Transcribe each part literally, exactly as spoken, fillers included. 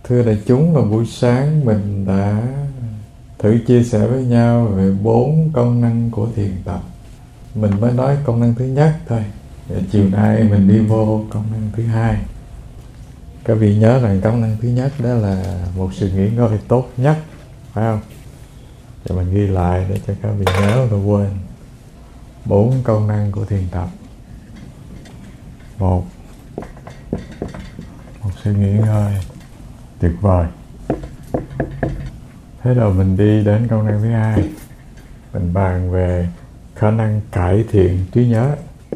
Thưa đại chúng, vào buổi sáng mình đã thử chia sẻ với nhau về bốn công năng của thiền tập. Mình mới nói công năng thứ nhất thôi. Và chiều nay mình đi vô công năng thứ hai. Các vị nhớ rằng công năng thứ nhất đó là một sự nghỉ ngơi tốt nhất, phải không? Và mình ghi lại để cho các vị nhớ và quên. Bốn công năng của thiền tập. Một, một sự nghỉ ngơi tuyệt vời. Thế rồi mình đi đến công năng thứ hai. Mình bàn về khả năng cải thiện trí nhớ.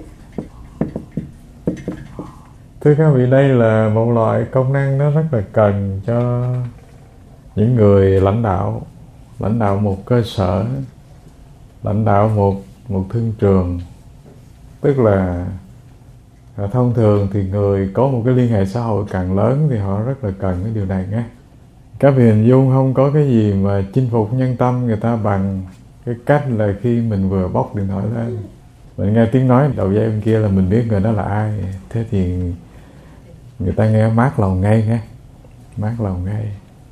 Thưa các vị, đây là một loại công năng nó rất là cần cho những người lãnh đạo, lãnh đạo một cơ sở, lãnh đạo một một thương trường. Tức là thông thường thì người có một cái liên hệ xã hội càng lớn thì họ rất là cần cái điều này nhé. Các vị hình dung không có cái gì mà chinh phục nhân tâm người ta bằng cái cách là khi mình vừa bóc điện thoại lên, mình nghe tiếng nói đầu dây bên kia là mình biết người đó là ai. Thế thì người ta nghe mát lòng ngay nghe, mát lòng ngay.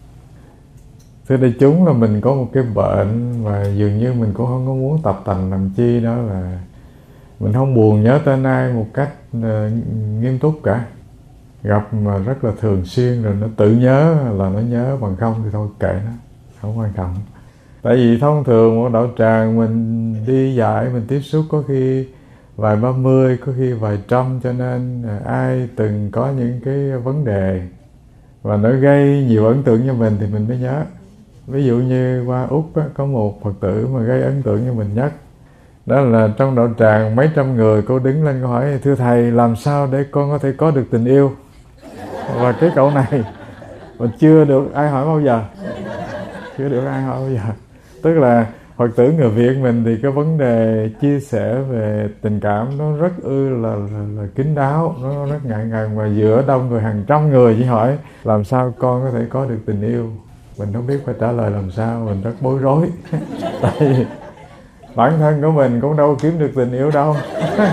Thưa đại chúng, là mình có một cái bệnh mà dường như mình cũng không có muốn tập tành làm chi, đó là mình không buồn nhớ tên ai một cách uh, nghiêm túc cả. Gặp mà rất là thường xuyên rồi nó tự nhớ là nó nhớ, bằng không thì thôi kệ nó, không quan trọng. Tại vì thông thường một đạo tràng mình đi dạy, mình tiếp xúc có khi vài ba mươi, có khi vài trăm, cho nên ai từng có những cái vấn đề và nó gây nhiều ấn tượng cho mình thì mình mới nhớ. Ví dụ như qua Úc á, có một Phật tử mà gây ấn tượng cho mình nhất. Đó là trong đạo tràng mấy trăm người, cô đứng lên câu hỏi: thưa thầy, làm sao để con có thể có được tình yêu? Và cái câu này mà chưa được ai hỏi bao giờ, chưa được ai hỏi bao giờ. Tức là Phật tử người Việt mình thì cái vấn đề chia sẻ về tình cảm nó rất ư là, là, là kín đáo, nó rất ngại ngần, và giữa đông người hàng trăm người chỉ hỏi làm sao con có thể có được tình yêu. Mình không biết phải trả lời làm sao, mình rất bối rối. Tại vì bản thân của mình cũng đâu kiếm được tình yêu đâu.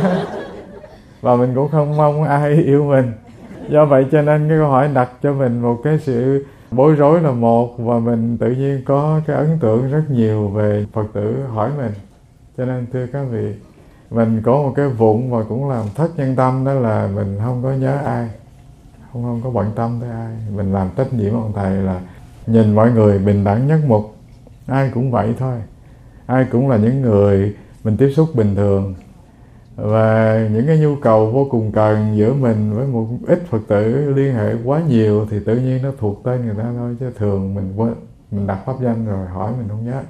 Và mình cũng không mong ai yêu mình. Do vậy cho nên cái câu hỏi đặt cho mình một cái sự bối rối là một, và mình tự nhiên có cái ấn tượng rất nhiều về Phật tử hỏi mình. Cho nên thưa các vị, mình có một cái vụng và cũng làm thất nhân tâm, đó là mình không có nhớ ai, không không có bận tâm tới ai. Mình làm trách nhiệm ông thầy là nhìn mọi người bình đẳng nhất mục, ai cũng vậy thôi, ai cũng là những người mình tiếp xúc bình thường. Và những cái nhu cầu vô cùng cần giữa mình với một ít Phật tử liên hệ quá nhiều thì tự nhiên nó thuộc tên người ta thôi, chứ thường mình quên, mình đặt pháp danh rồi hỏi mình không nhớ.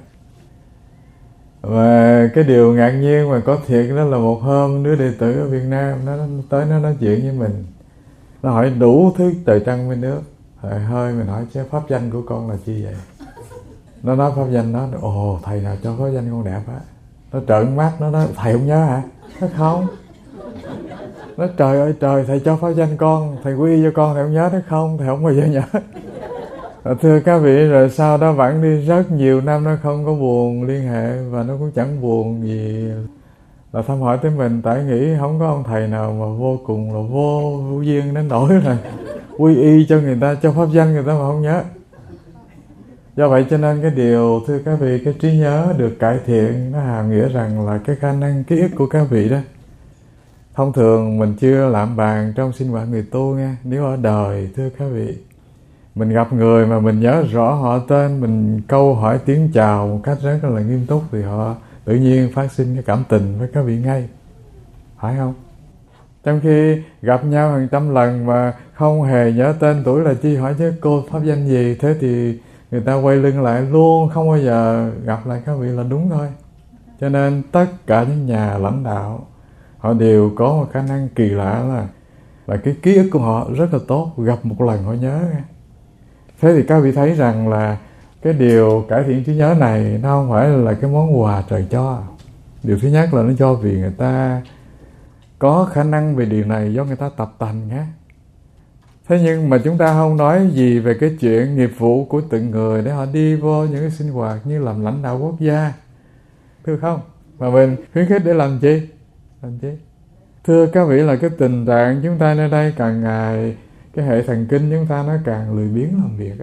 Và cái điều ngạc nhiên mà có thiệt đó là một hôm đứa đệ tử ở Việt Nam nó tới nó nói chuyện với mình, nó hỏi đủ thứ trời trăng bên nước. Rồi hơi mình hỏi chứ pháp danh của con là chi vậy? Nó nói pháp danh nó, ồ thầy nào cho pháp danh con đẹp á. Nó trợn mắt, nó nói thầy không nhớ hả? Nó không. Nó trời ơi trời, thầy cho pháp danh con, thầy quy cho con, thầy không nhớ. Nó không, thầy không bao giờ nhớ. Và thưa các vị, rồi sau đó vẫn đi rất nhiều năm nó không có buồn liên hệ, và nó cũng chẳng buồn gì là thăm hỏi tới mình. Tại nghĩ không có ông thầy nào mà vô cùng là vô, vô duyên đến nỗi là quy y cho người ta, cho pháp danh người ta mà không nhớ. Do vậy cho nên cái điều, thưa các vị, cái trí nhớ được cải thiện nó hàm nghĩa rằng là cái khả năng ký ức của các vị đó. Thông thường mình chưa làm bàn trong sinh hoạt người tu nha. Nếu ở đời, thưa các vị, mình gặp người mà mình nhớ rõ họ tên, mình câu hỏi tiếng chào một cách rất là nghiêm túc, thì họ tự nhiên phát sinh cái cảm tình với các vị ngay, phải không? Trong khi gặp nhau hàng trăm lần mà không hề nhớ tên tuổi là chi, hỏi chứ cô pháp danh gì, thế thì người ta quay lưng lại luôn, không bao giờ gặp lại các vị là đúng thôi. Cho nên tất cả những nhà lãnh đạo họ đều có một khả năng kỳ lạ là là cái ký ức của họ rất là tốt, gặp một lần họ nhớ. Thế thì các vị thấy rằng là cái điều cải thiện trí nhớ này nó không phải là cái món quà trời cho. Điều thứ nhất là nó cho vì người ta có khả năng về điều này, do người ta tập tành nhé. Thế nhưng mà chúng ta không nói gì về cái chuyện nghiệp vụ của từng người để họ đi vô những cái sinh hoạt như làm lãnh đạo quốc gia, thưa không? Mà mình khuyến khích để làm chi? Làm chi? Thưa các vị, là cái tình trạng chúng ta nơi đây càng ngày cái hệ thần kinh chúng ta nó càng lười biếng làm việc á.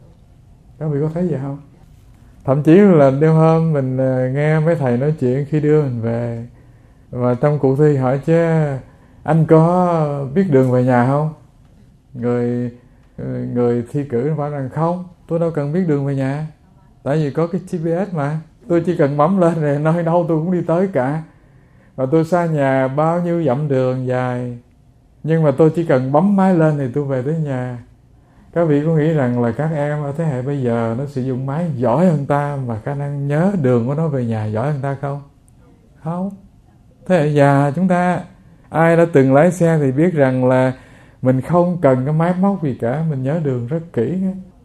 Các vị có thấy vậy không? Thậm chí là đêm hôm mình nghe mấy thầy nói chuyện khi đưa mình về, và trong cuộc thi hỏi chứ anh có biết đường về nhà không? Người người thi cử phải rằng không, tôi đâu cần biết đường về nhà, tại vì có cái giê pê ét mà, tôi chỉ cần bấm lên rồi nơi đâu tôi cũng đi tới cả. Và tôi xa nhà bao nhiêu dặm đường dài, nhưng mà tôi chỉ cần bấm máy lên thì tôi về tới nhà. Các vị có nghĩ rằng là các em ở thế hệ bây giờ nó sử dụng máy giỏi hơn ta, mà khả năng nhớ đường của nó về nhà giỏi hơn ta không? Không. Thế hệ già chúng ta, ai đã từng lái xe thì biết rằng là mình không cần cái máy móc gì cả, mình nhớ đường rất kỹ.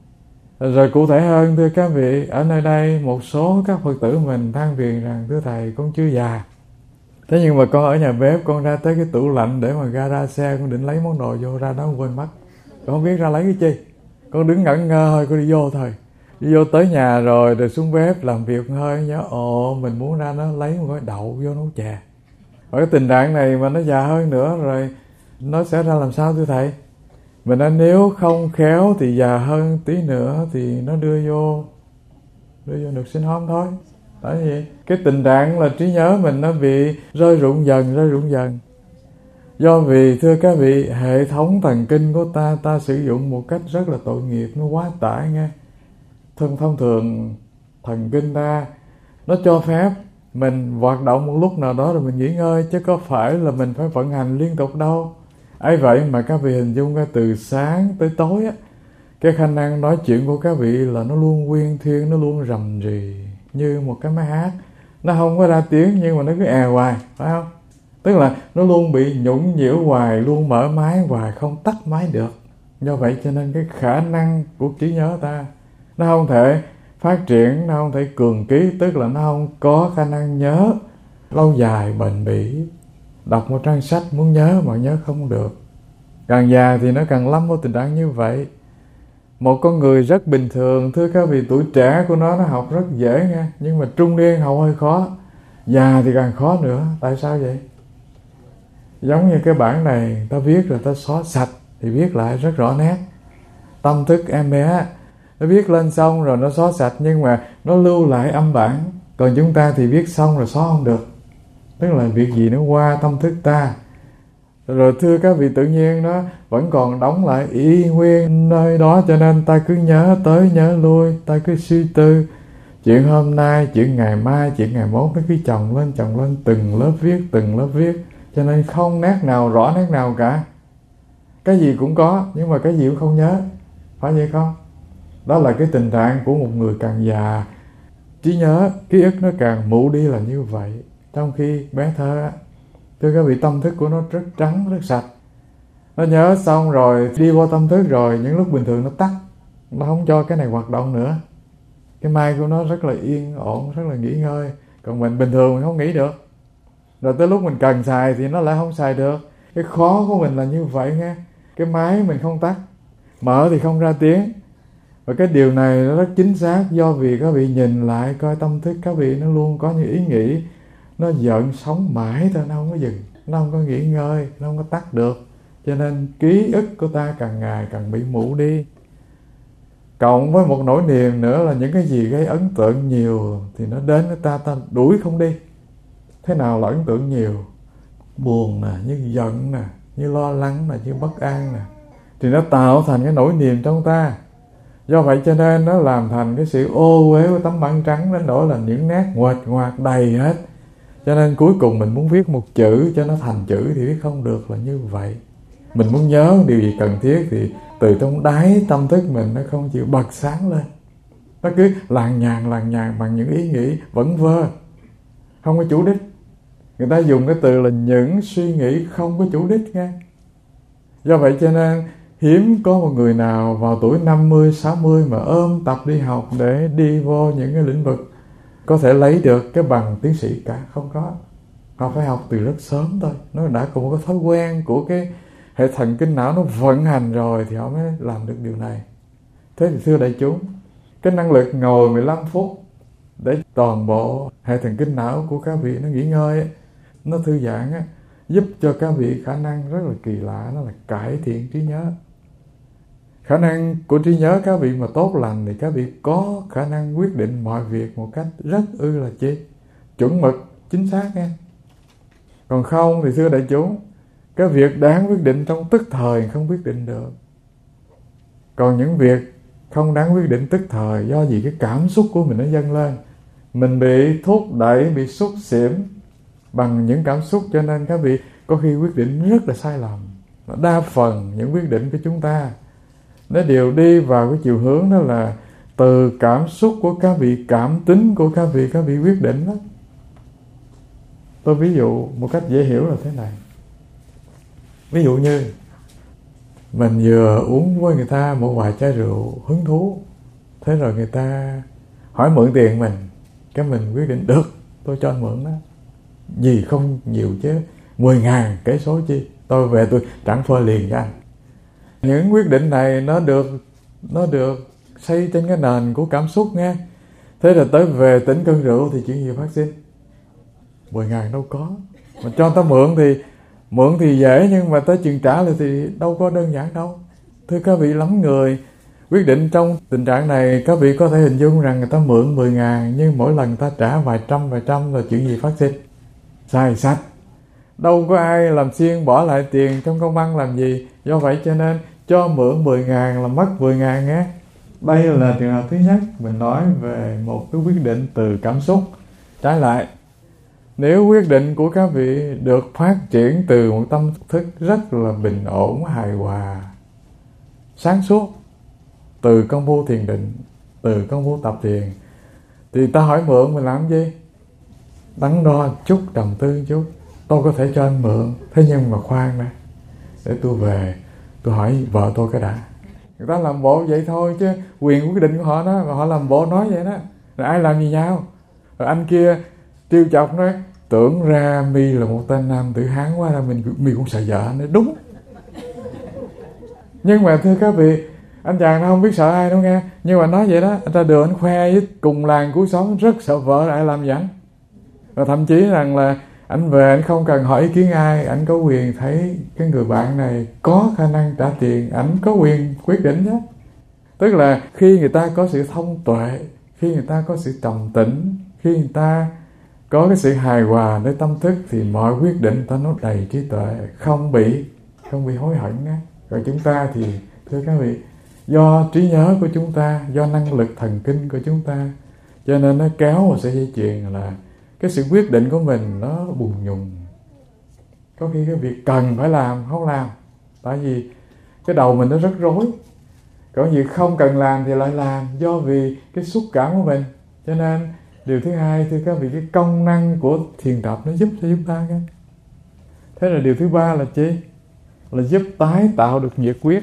Rồi cụ thể hơn, thưa các vị, ở nơi đây một số các Phật tử mình than phiền rằng thưa thầy, con chưa già, thế nhưng mà con ở nhà bếp, con ra tới cái tủ lạnh để mà gara xe, con định lấy món đồ vô, ra đó quên mất, con không biết ra lấy cái chi, con đứng ngẩn ngơ thôi, con đi vô thôi, đi vô tới nhà rồi rồi xuống bếp làm việc hơi nhớ ồ mình muốn ra nó lấy một gói đậu vô nấu chè. Ở cái tình trạng này mà nó già hơn nữa rồi nó sẽ ra làm sao thưa thầy? Mình nói nếu không khéo thì già hơn tí nữa thì nó đưa vô đưa vô được sinh home thôi. Tại vì cái tình trạng là trí nhớ mình nó bị rơi rụng dần rơi rụng dần. Do vì thưa các vị, hệ thống thần kinh của ta ta sử dụng một cách rất là tội nghiệp, nó quá tải nghe. Thông thông thường thần kinh ta nó cho phép mình hoạt động một lúc nào đó rồi mình nghỉ ngơi, chứ có phải là mình phải vận hành liên tục đâu. Ấy vậy mà các vị hình dung ra từ sáng tới tối á, cái khả năng nói chuyện của các vị là nó luôn uyên thuyên, nó luôn rầm rì như một cái máy hát. Nó không có ra tiếng nhưng mà nó cứ è hoài, phải không? Tức là nó luôn bị nhũng nhiễu hoài, luôn mở máy hoài, không tắt máy được. Do vậy cho nên cái khả năng của trí nhớ ta nó không thể phát triển, nó không thể cường ký, tức là nó không có khả năng nhớ lâu dài bền bỉ. Đọc một trang sách muốn nhớ mà nhớ không được. Càng già thì nó càng lâm vào tình trạng như vậy. Một con người rất bình thường, thưa các vị, tuổi trẻ của nó nó học rất dễ nha, nhưng mà trung niên học hơi khó, già thì càng khó nữa. Tại sao vậy? Giống như cái bản này ta viết rồi ta xóa sạch thì viết lại rất rõ nét. Tâm thức em bé nó viết lên xong rồi nó xóa sạch, nhưng mà nó lưu lại âm bản. Còn chúng ta thì viết xong rồi xóa không được. Tức là việc gì nó qua tâm thức ta. Rồi thưa các vị, tự nhiên nó vẫn còn đóng lại y nguyên nơi đó, cho nên ta cứ nhớ tới nhớ lui, ta cứ suy tư chuyện hôm nay, chuyện ngày mai, chuyện ngày mốt, nó cứ chồng lên chồng lên, từng lớp viết từng lớp viết, cho nên không nét nào rõ nét nào cả. Cái gì cũng có nhưng mà cái gì cũng không nhớ, phải vậy không? Đó là cái tình trạng của một người càng già, trí nhớ, ký ức nó càng mụ đi là như vậy. Trong khi bé thơ, thưa các vị, tâm thức của nó rất trắng, rất sạch. Nó nhớ xong rồi, đi vô tâm thức rồi, những lúc bình thường nó tắt, nó không cho cái này hoạt động nữa. Cái mai của nó rất là yên ổn, rất là nghỉ ngơi. Còn mình bình thường mình không nghĩ được. Rồi tới lúc mình cần xài thì nó lại không xài được. Cái khó của mình là như vậy nghe. Cái máy mình không tắt, mở thì không ra tiếng. Và cái điều này nó rất chính xác, do vì các vị nhìn lại coi tâm thức các vị nó luôn có những ý nghĩ, nó giận sống mãi thôi, nó không có dừng, nó không có nghỉ ngơi, nó không có tắt được. Cho nên ký ức của ta càng ngày càng bị mụ đi. Cộng với một nỗi niềm nữa là những cái gì gây ấn tượng nhiều thì nó đến với ta, ta đuổi không đi. Thế nào là ấn tượng nhiều? Buồn nè, như giận nè, như lo lắng nè, như bất an nè, thì nó tạo thành cái nỗi niềm trong ta. Do vậy cho nên nó làm thành cái sự ô uế của tấm băng trắng, đến nỗi là những nét nguệch ngoạc đầy hết. Cho nên cuối cùng mình muốn viết một chữ cho nó thành chữ thì viết không được là như vậy. Mình muốn nhớ điều gì cần thiết thì từ trong đáy tâm thức mình nó không chịu bật sáng lên. Nó cứ làng nhàng làng nhàng bằng những ý nghĩ vẩn vơ, không có chủ đích. Người ta dùng cái từ là những suy nghĩ không có chủ đích nghe. Do vậy cho nên hiếm có một người nào vào tuổi năm mươi, sáu mươi mà ôm tập đi học để đi vô những cái lĩnh vực có thể lấy được cái bằng tiến sĩ cả. Không có. Họ phải học từ rất sớm thôi. Nó đã có một cái thói quen của cái hệ thần kinh não nó vận hành rồi thì họ mới làm được điều này. Thế thì thưa đại chúng, cái năng lực ngồi mười lăm phút để toàn bộ hệ thần kinh não của các vị nó nghỉ ngơi ấy, nó thư giãn ấy, giúp cho các vị khả năng rất là kỳ lạ, nó là cải thiện trí nhớ. Khả năng của trí nhớ các vị mà tốt lành thì các vị có khả năng quyết định mọi việc một cách rất ư là chi chuẩn mực, chính xác nghe. Còn không thì thưa đại chúng, cái việc đáng quyết định trong tức thời không quyết định được. Còn những việc không đáng quyết định tức thời, do gì cái cảm xúc của mình nó dâng lên, mình bị thúc đẩy, bị xúc xỉm bằng những cảm xúc, cho nên các vị có khi quyết định rất là sai lầm. Đa phần những quyết định của chúng ta nó đều đi vào cái chiều hướng đó là từ cảm xúc của các vị, cảm tính của các vị, các vị quyết định đó. Tôi ví dụ một cách dễ hiểu là thế này. Ví dụ như mình vừa uống với người ta một vài chai rượu hứng thú, thế rồi người ta hỏi mượn tiền mình, cái mình quyết định được, tôi cho anh mượn đó. Gì không nhiều chứ, mười ngàn kể số chi, tôi về tôi trả phơi liền cho anh. Những quyết định này nó được nó được xây trên cái nền của cảm xúc nghe. Thế rồi tới về tỉnh cơn rượu thì chuyện gì phát sinh? Mười ngàn đâu có. Mà cho người ta mượn thì mượn thì dễ, nhưng mà tới chuyện trả lại thì đâu có đơn giản đâu. Thưa các vị, lắm người quyết định trong tình trạng này. Các vị có thể hình dung rằng người ta mượn mười ngàn, nhưng mỗi lần người ta trả vài trăm vài trăm là chuyện gì phát sinh? Sai sạch. Đâu có ai làm xiên bỏ lại tiền trong công văn làm gì. Do vậy cho nên cho mượn mười ngàn là mất mười ngàn nhé. Đây là trường hợp thứ nhất. Mình nói về một cái quyết định từ cảm xúc. Trái lại, nếu quyết định của các vị được phát triển từ một tâm thức rất là bình ổn, hài hòa, sáng suốt, từ công phu thiền định, từ công phu tập thiền, thì ta hỏi mượn mình làm gì? Đắn đo chút, trầm tư chút. Tôi có thể cho anh mượn, thế nhưng mà khoan đã, để tôi về tôi hỏi vợ tôi cái đã. Người ta làm bộ vậy thôi chứ quyền quyết định của họ đó, và họ làm bộ nói vậy đó. Rồi ai làm gì nhau? Rồi anh kia trêu chọc nói, tưởng ra mi là một tên nam tử Hán quá ra mình mi cũng sợ vợ. Nói đúng. Nhưng mà thưa các vị, anh chàng nó không biết sợ ai đâu nghe. Nhưng mà nói vậy đó, anh ra đường anh khoe với cùng làng cứu sống, rất sợ vợ, ai làm dẫn. Và thậm chí rằng là anh về anh không cần hỏi ý kiến ai, anh có quyền thấy cái người bạn này có khả năng trả tiền, anh có quyền quyết định đó. Tức là khi người ta có sự thông tuệ, khi người ta có sự trầm tĩnh, khi người ta có cái sự hài hòa nơi tâm thức, thì mọi quyết định ta nó đầy trí tuệ, không bị không bị hối hận đó. Còn chúng ta thì thưa các vị, do trí nhớ của chúng ta, do năng lực thần kinh của chúng ta, cho nên nó kéo một sợi dây chuyền là cái sự quyết định của mình nó bùng nhùng. Có khi cái việc cần phải làm không làm, tại vì cái đầu mình nó rất rối. Có việc không cần làm thì lại làm, do vì cái xúc cảm của mình. Cho nên điều thứ hai, thưa các vị, cái công năng của thiền tập nó giúp cho chúng ta cái. Thế là điều thứ ba là chi? Là giúp tái tạo được nhiệt quyết.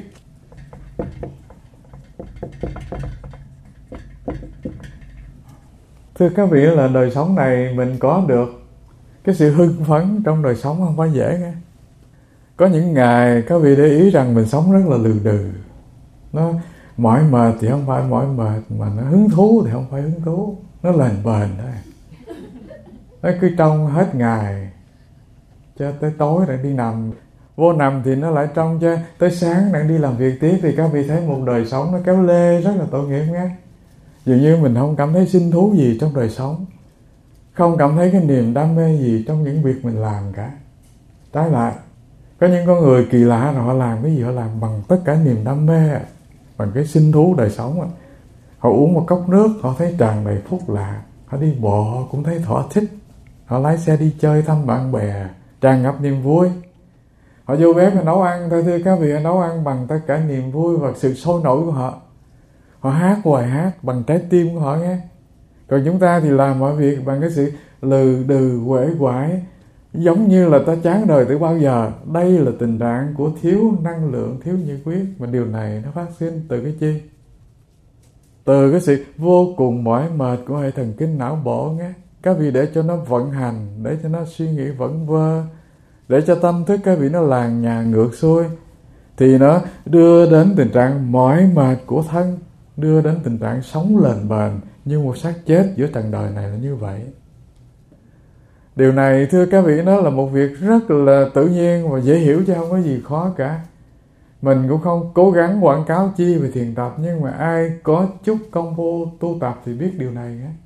Thưa các vị, là đời sống này mình có được cái sự hưng phấn trong đời sống không phải dễ nghe. Có những ngày các vị để ý rằng mình sống rất là lừ đừ. Nó mỏi mệt thì không phải mỏi mệt, mà nó hứng thú thì không phải hứng thú. Nó lềnh bềnh thôi. Nó cứ trong hết ngày cho tới tối lại đi nằm. Vô nằm thì nó lại trong cho tới sáng đang đi làm việc tiếp. Thì các vị thấy một đời sống nó kéo lê rất là tội nghiệp nghe. Dường như mình không cảm thấy sinh thú gì trong đời sống, không cảm thấy cái niềm đam mê gì trong những việc mình làm cả. Trái lại, có những con người kỳ lạ rồi họ làm cái gì họ làm bằng tất cả niềm đam mê, bằng cái sinh thú đời sống. Họ uống một cốc nước họ thấy tràn đầy phúc lạc, họ đi bộ họ cũng thấy thỏa thích, họ lái xe đi chơi thăm bạn bè tràn ngập niềm vui. Họ vô bếp họ nấu ăn, thưa thưa các vị, họ nấu ăn bằng tất cả niềm vui và sự sôi nổi của họ. Họ hát hoài hát bằng trái tim của họ nghe. Còn chúng ta thì làm mọi việc bằng cái sự lừ đừ uể oải, giống như là ta chán đời từ bao giờ. Đây là tình trạng của thiếu năng lượng, thiếu nhiệt quyết. Mà điều này nó phát sinh từ cái chi? Từ cái sự vô cùng mỏi mệt của hệ thần kinh não bộ nghe. Các vị để cho nó vận hành, để cho nó suy nghĩ vẩn vơ, để cho tâm thức các vị nó làng nhà ngược xuôi, thì nó đưa đến tình trạng mỏi mệt của thân, đưa đến tình trạng sống lềnh bềnh như một xác chết giữa trần đời này là như vậy. Điều này thưa các vị, nó là một việc rất là tự nhiên và dễ hiểu chứ không có gì khó cả. Mình cũng không cố gắng quảng cáo chi về thiền tập, nhưng mà ai có chút công phu tu tập thì biết điều này nhé.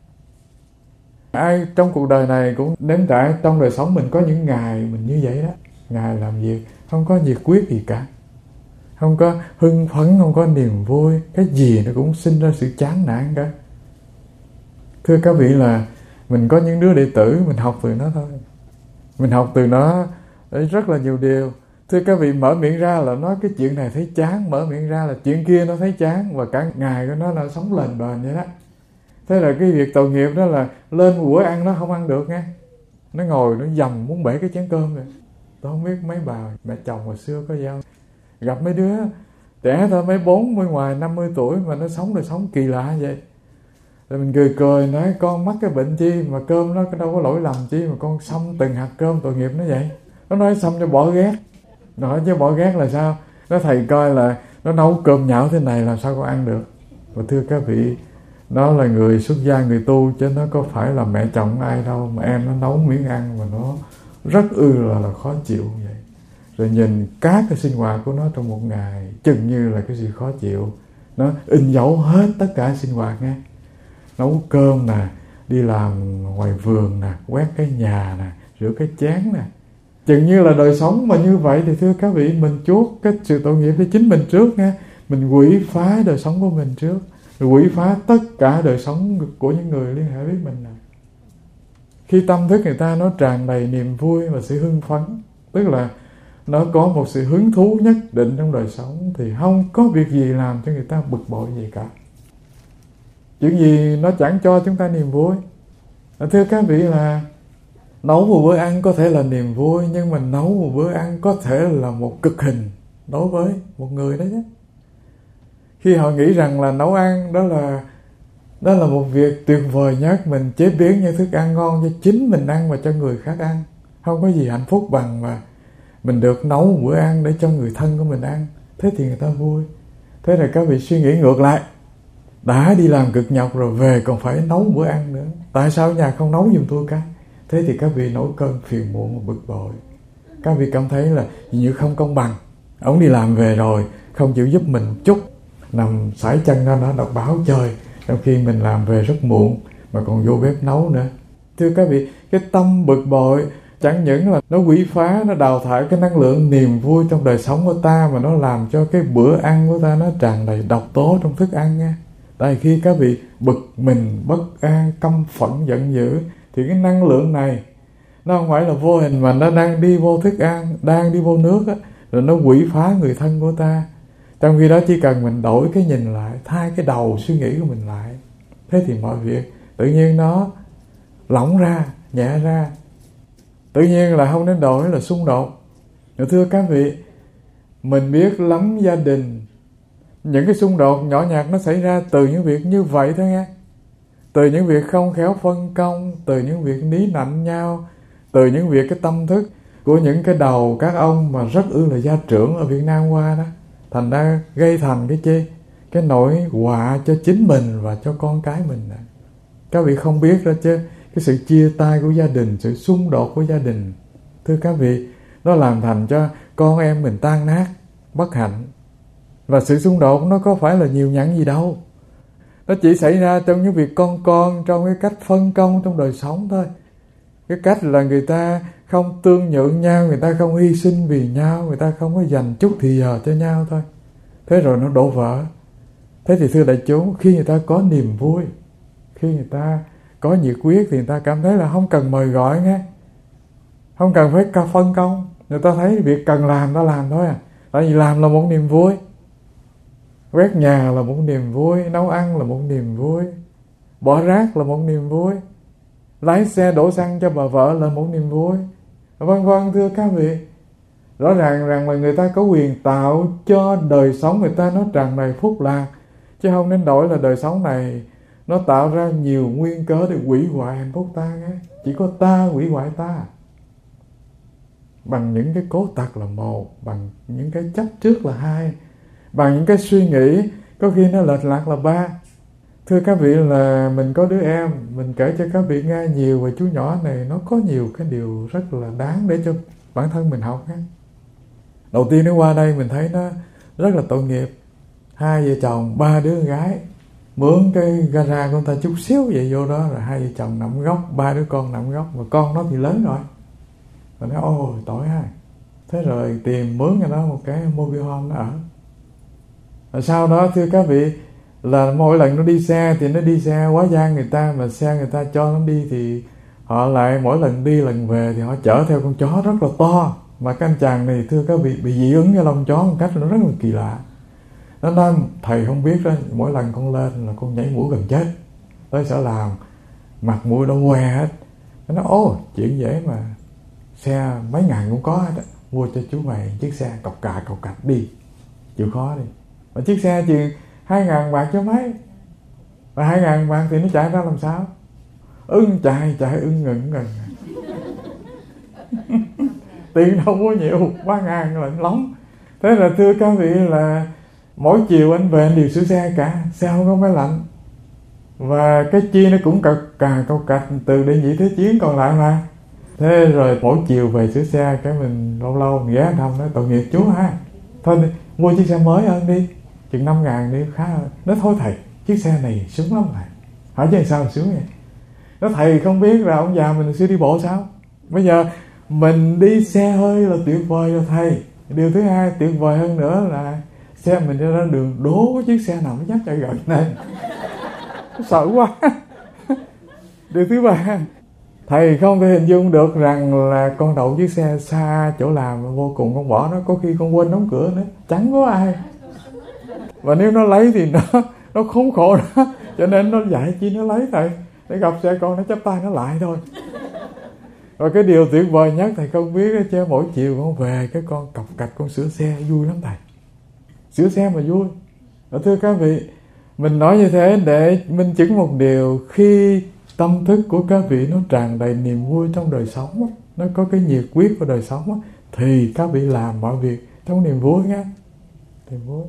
Ai trong cuộc đời này cũng nếm trải, trong đời sống mình có những ngày mình như vậy đó. Ngày làm việc không có nhiệt quyết gì cả, không có hưng phấn, không có niềm vui, cái gì nó cũng sinh ra sự chán nản cả. Thưa các vị là mình có những đứa đệ tử, mình học từ nó thôi. Mình học từ nó rất là nhiều điều. Thưa các vị, mở miệng ra là nói cái chuyện này thấy chán, mở miệng ra là chuyện kia nó thấy chán, và cả ngày của nó là sống lềnh bềnh vậy đó. Thế là cái việc tội nghiệp đó là lên một bữa ăn nó không ăn được nghe. Nó ngồi nó dầm muốn bể cái chén cơm rồi. Tôi không biết mấy bà mẹ chồng hồi xưa có giao gặp mấy đứa trẻ thôi, mấy bốn mươi ngoài năm mươi tuổi mà nó sống đời sống kỳ lạ vậy. Rồi mình cười cười nói con mắc cái bệnh chi mà cơm nó đâu có lỗi lầm chi mà con xăm từng hạt cơm, tội nghiệp nó vậy. Nó nói xăm cho bỏ ghét. Nói chứ bỏ ghét là sao? Nó thầy coi là nó nấu cơm nhão thế này làm sao con ăn được. Và thưa các vị, nó là người xuất gia, người tu, chứ nó có phải là mẹ chồng ai đâu mà em nó nấu miếng ăn mà nó rất ư là, là khó chịu vậy. Rồi nhìn các cái sinh hoạt của nó trong một ngày chừng như là cái sự khó chịu, nó in dấu hết tất cả sinh hoạt nghe. Nấu cơm nè, đi làm ngoài vườn nè, quét cái nhà nè, rửa cái chén nè. Chừng như là đời sống mà như vậy thì thưa các vị, mình chuốc cái sự tội nghiệp cho chính mình trước nghe. Mình quỷ phá đời sống của mình trước, rồi quỷ phá tất cả đời sống của những người liên hệ với mình nè. Khi tâm thức người ta nó tràn đầy niềm vui và sự hưng phấn, tức là nó có một sự hứng thú nhất định trong đời sống, thì không có việc gì làm cho người ta bực bội gì cả. Chuyện gì nó chẳng cho chúng ta niềm vui. Thưa các vị là nấu một bữa ăn có thể là niềm vui, nhưng mà nấu một bữa ăn có thể là một cực hình đối với một người đó nhé. Khi họ nghĩ rằng là nấu ăn đó là đó là một việc tuyệt vời nhất, mình chế biến những thức ăn ngon cho chính mình ăn và cho người khác ăn. Không có gì hạnh phúc bằng mà mình được nấu một bữa ăn để cho người thân của mình ăn. Thế thì người ta vui. Thế là các vị suy nghĩ ngược lại. Đã đi làm cực nhọc rồi về còn phải nấu một bữa ăn nữa. Tại sao nhà không nấu giùm tôi cái? Thế thì các vị nổi cơn phiền muộn và bực bội. Các vị cảm thấy là như không công bằng. Ông đi làm về rồi không chịu giúp mình chút, nằm sải chân ra nó đọc báo chơi, trong khi mình làm về rất muộn mà còn vô bếp nấu nữa. Thưa các vị, cái tâm bực bội chẳng những là nó quỷ phá, nó đào thải cái năng lượng niềm vui trong đời sống của ta, mà nó làm cho cái bữa ăn của ta nó tràn đầy độc tố trong thức ăn nha. Tại khi các vị bực mình, bất an, căm phẫn, giận dữ, thì cái năng lượng này nó không phải là vô hình mà nó đang đi vô thức ăn, đang đi vô nước á, rồi nó quỷ phá người thân của ta. Trong khi đó chỉ cần mình đổi cái nhìn lại, thay cái đầu suy nghĩ của mình lại, thế thì mọi việc tự nhiên nó lỏng ra, nhẹ ra. Tự nhiên là không đến đổi là xung đột. Rồi thưa các vị, mình biết lắm gia đình, những cái xung đột nhỏ nhặt nó xảy ra từ những việc như vậy thôi nghe. Từ những việc không khéo phân công, từ những việc ní nạnh nhau, từ những việc cái tâm thức của những cái đầu các ông mà rất ư là gia trưởng ở Việt Nam qua đó, thành ra gây thành cái chi, cái nỗi họa cho chính mình và cho con cái mình. Các vị không biết đó chứ, cái sự chia tay của gia đình, sự xung đột của gia đình, thưa các vị, nó làm thành cho con em mình tan nát, bất hạnh. Và sự xung đột nó có phải là nhiều nhặn gì đâu. Nó chỉ xảy ra trong những việc con con, trong cái cách phân công trong đời sống thôi. Cái cách là người ta không tương nhượng nhau, người ta không hy sinh vì nhau, người ta không có dành chút thì giờ cho nhau thôi. Thế rồi nó đổ vỡ. Thế thì thưa đại chúng, khi người ta có niềm vui, khi người ta có nhiệt quyết thì người ta cảm thấy là không cần mời gọi nghe, không cần phải phân công. Người ta thấy việc cần làm ta làm thôi à. Tại vì làm là một niềm vui. Quét nhà là một niềm vui, nấu ăn là một niềm vui, bỏ rác là một niềm vui, lái xe đổ xăng cho bà vợ là một niềm vui, vân vân. Thưa các vị, rõ ràng rằng là người ta có quyền tạo cho đời sống người ta nó tràn đầy phúc lạc, chứ không nên đổi là đời sống này nó tạo ra nhiều nguyên cớ để hủy hoại hạnh phúc ta nghe. Chỉ có ta hủy hoại ta bằng những cái cố tật là một, bằng những cái chấp trước là hai, bằng những cái suy nghĩ có khi nó lệch lạc là ba. Thưa các vị là mình có đứa em, mình kể cho các vị nghe nhiều về chú nhỏ này, nó có nhiều cái điều rất là đáng để cho bản thân mình học. Đầu tiên nó qua đây mình thấy nó rất là tội nghiệp. Hai vợ chồng, ba đứa con gái mướn cái gara của người ta chút xíu vậy vô đó, rồi hai vợ chồng nằm góc, ba đứa con nằm góc, mà con nó thì lớn rồi. Rồi nói ôi tội ha. Thế rồi tìm mướn cho nó một cái mobile home nó ở. Rồi sau đó thưa các vị, là mỗi lần nó đi xe thì nó đi xe quá gian người ta, mà xe người ta cho nó đi thì họ lại mỗi lần đi lần về thì họ chở theo con chó rất là to. Mà cái anh chàng này thưa các vị bị dị ứng cái lông chó một cách nó rất là kỳ lạ. Nó nói thầy không biết đó, mỗi lần con lên là con nhảy mũi gần chết. Tới sở làm mặt mũi đâu què hết. Nó nói ô chuyện dễ mà, xe mấy ngàn cũng có hết á, mua cho chú mày chiếc xe cọc cà cọc cạch đi, chịu khó đi. Mà chiếc xe chừng hai ngàn bạc cho mấy, và hai ngàn bạc thì nó chạy ra làm sao? Ưng chạy chạy ưng ngừng ngừng tiền đâu có nhiều, ba ngàn là lắm. Thế là thưa các vị là mỗi chiều anh về anh đều sửa xe cả, xe không có máy lạnh, và cái chi nó cũng cà cà câu cạch từ đệ nhị thế chiến còn lại mà. Thế rồi mỗi chiều về sửa xe, cái mình lâu lâu mình ghé thăm, nói tội nghiệp chú ha, thôi đi, mua chiếc xe mới hơn đi, chừng năm ngàn đi khá hơn. Nói thôi thầy, chiếc xe này sướng lắm thầy. Hỏi chứ sao mà sướng vậy? Nói thầy không biết là ông già mình xưa đi bộ sao? Bây giờ mình đi xe hơi là tuyệt vời rồi thầy. Điều thứ hai tuyệt vời hơn nữa là xe mình đi ra đường đố có chiếc xe nào nó dám chạy gần này. Sợ quá. Điều thứ ba, thầy không thể hình dung được rằng là con đậu chiếc xe xa chỗ làm vô cùng, con bỏ nó, có khi con quên đóng cửa nữa, chẳng có ai. Và nếu nó lấy thì nó nó khốn khổ đó, cho nên nó dạy chi nó lấy thầy, để gặp xe con nó chắp tay nó lại thôi. Và cái điều tuyệt vời nhất thầy không biết, chứ mỗi chiều con về cái con cọc cạch con sửa xe vui lắm thầy, sửa xe mà vui. Và thưa các vị, mình nói như thế để minh chứng một điều, khi tâm thức của các vị nó tràn đầy niềm vui trong đời sống, nó có cái nhiệt huyết của đời sống, thì các vị làm mọi việc trong niềm vui nha, niềm vui.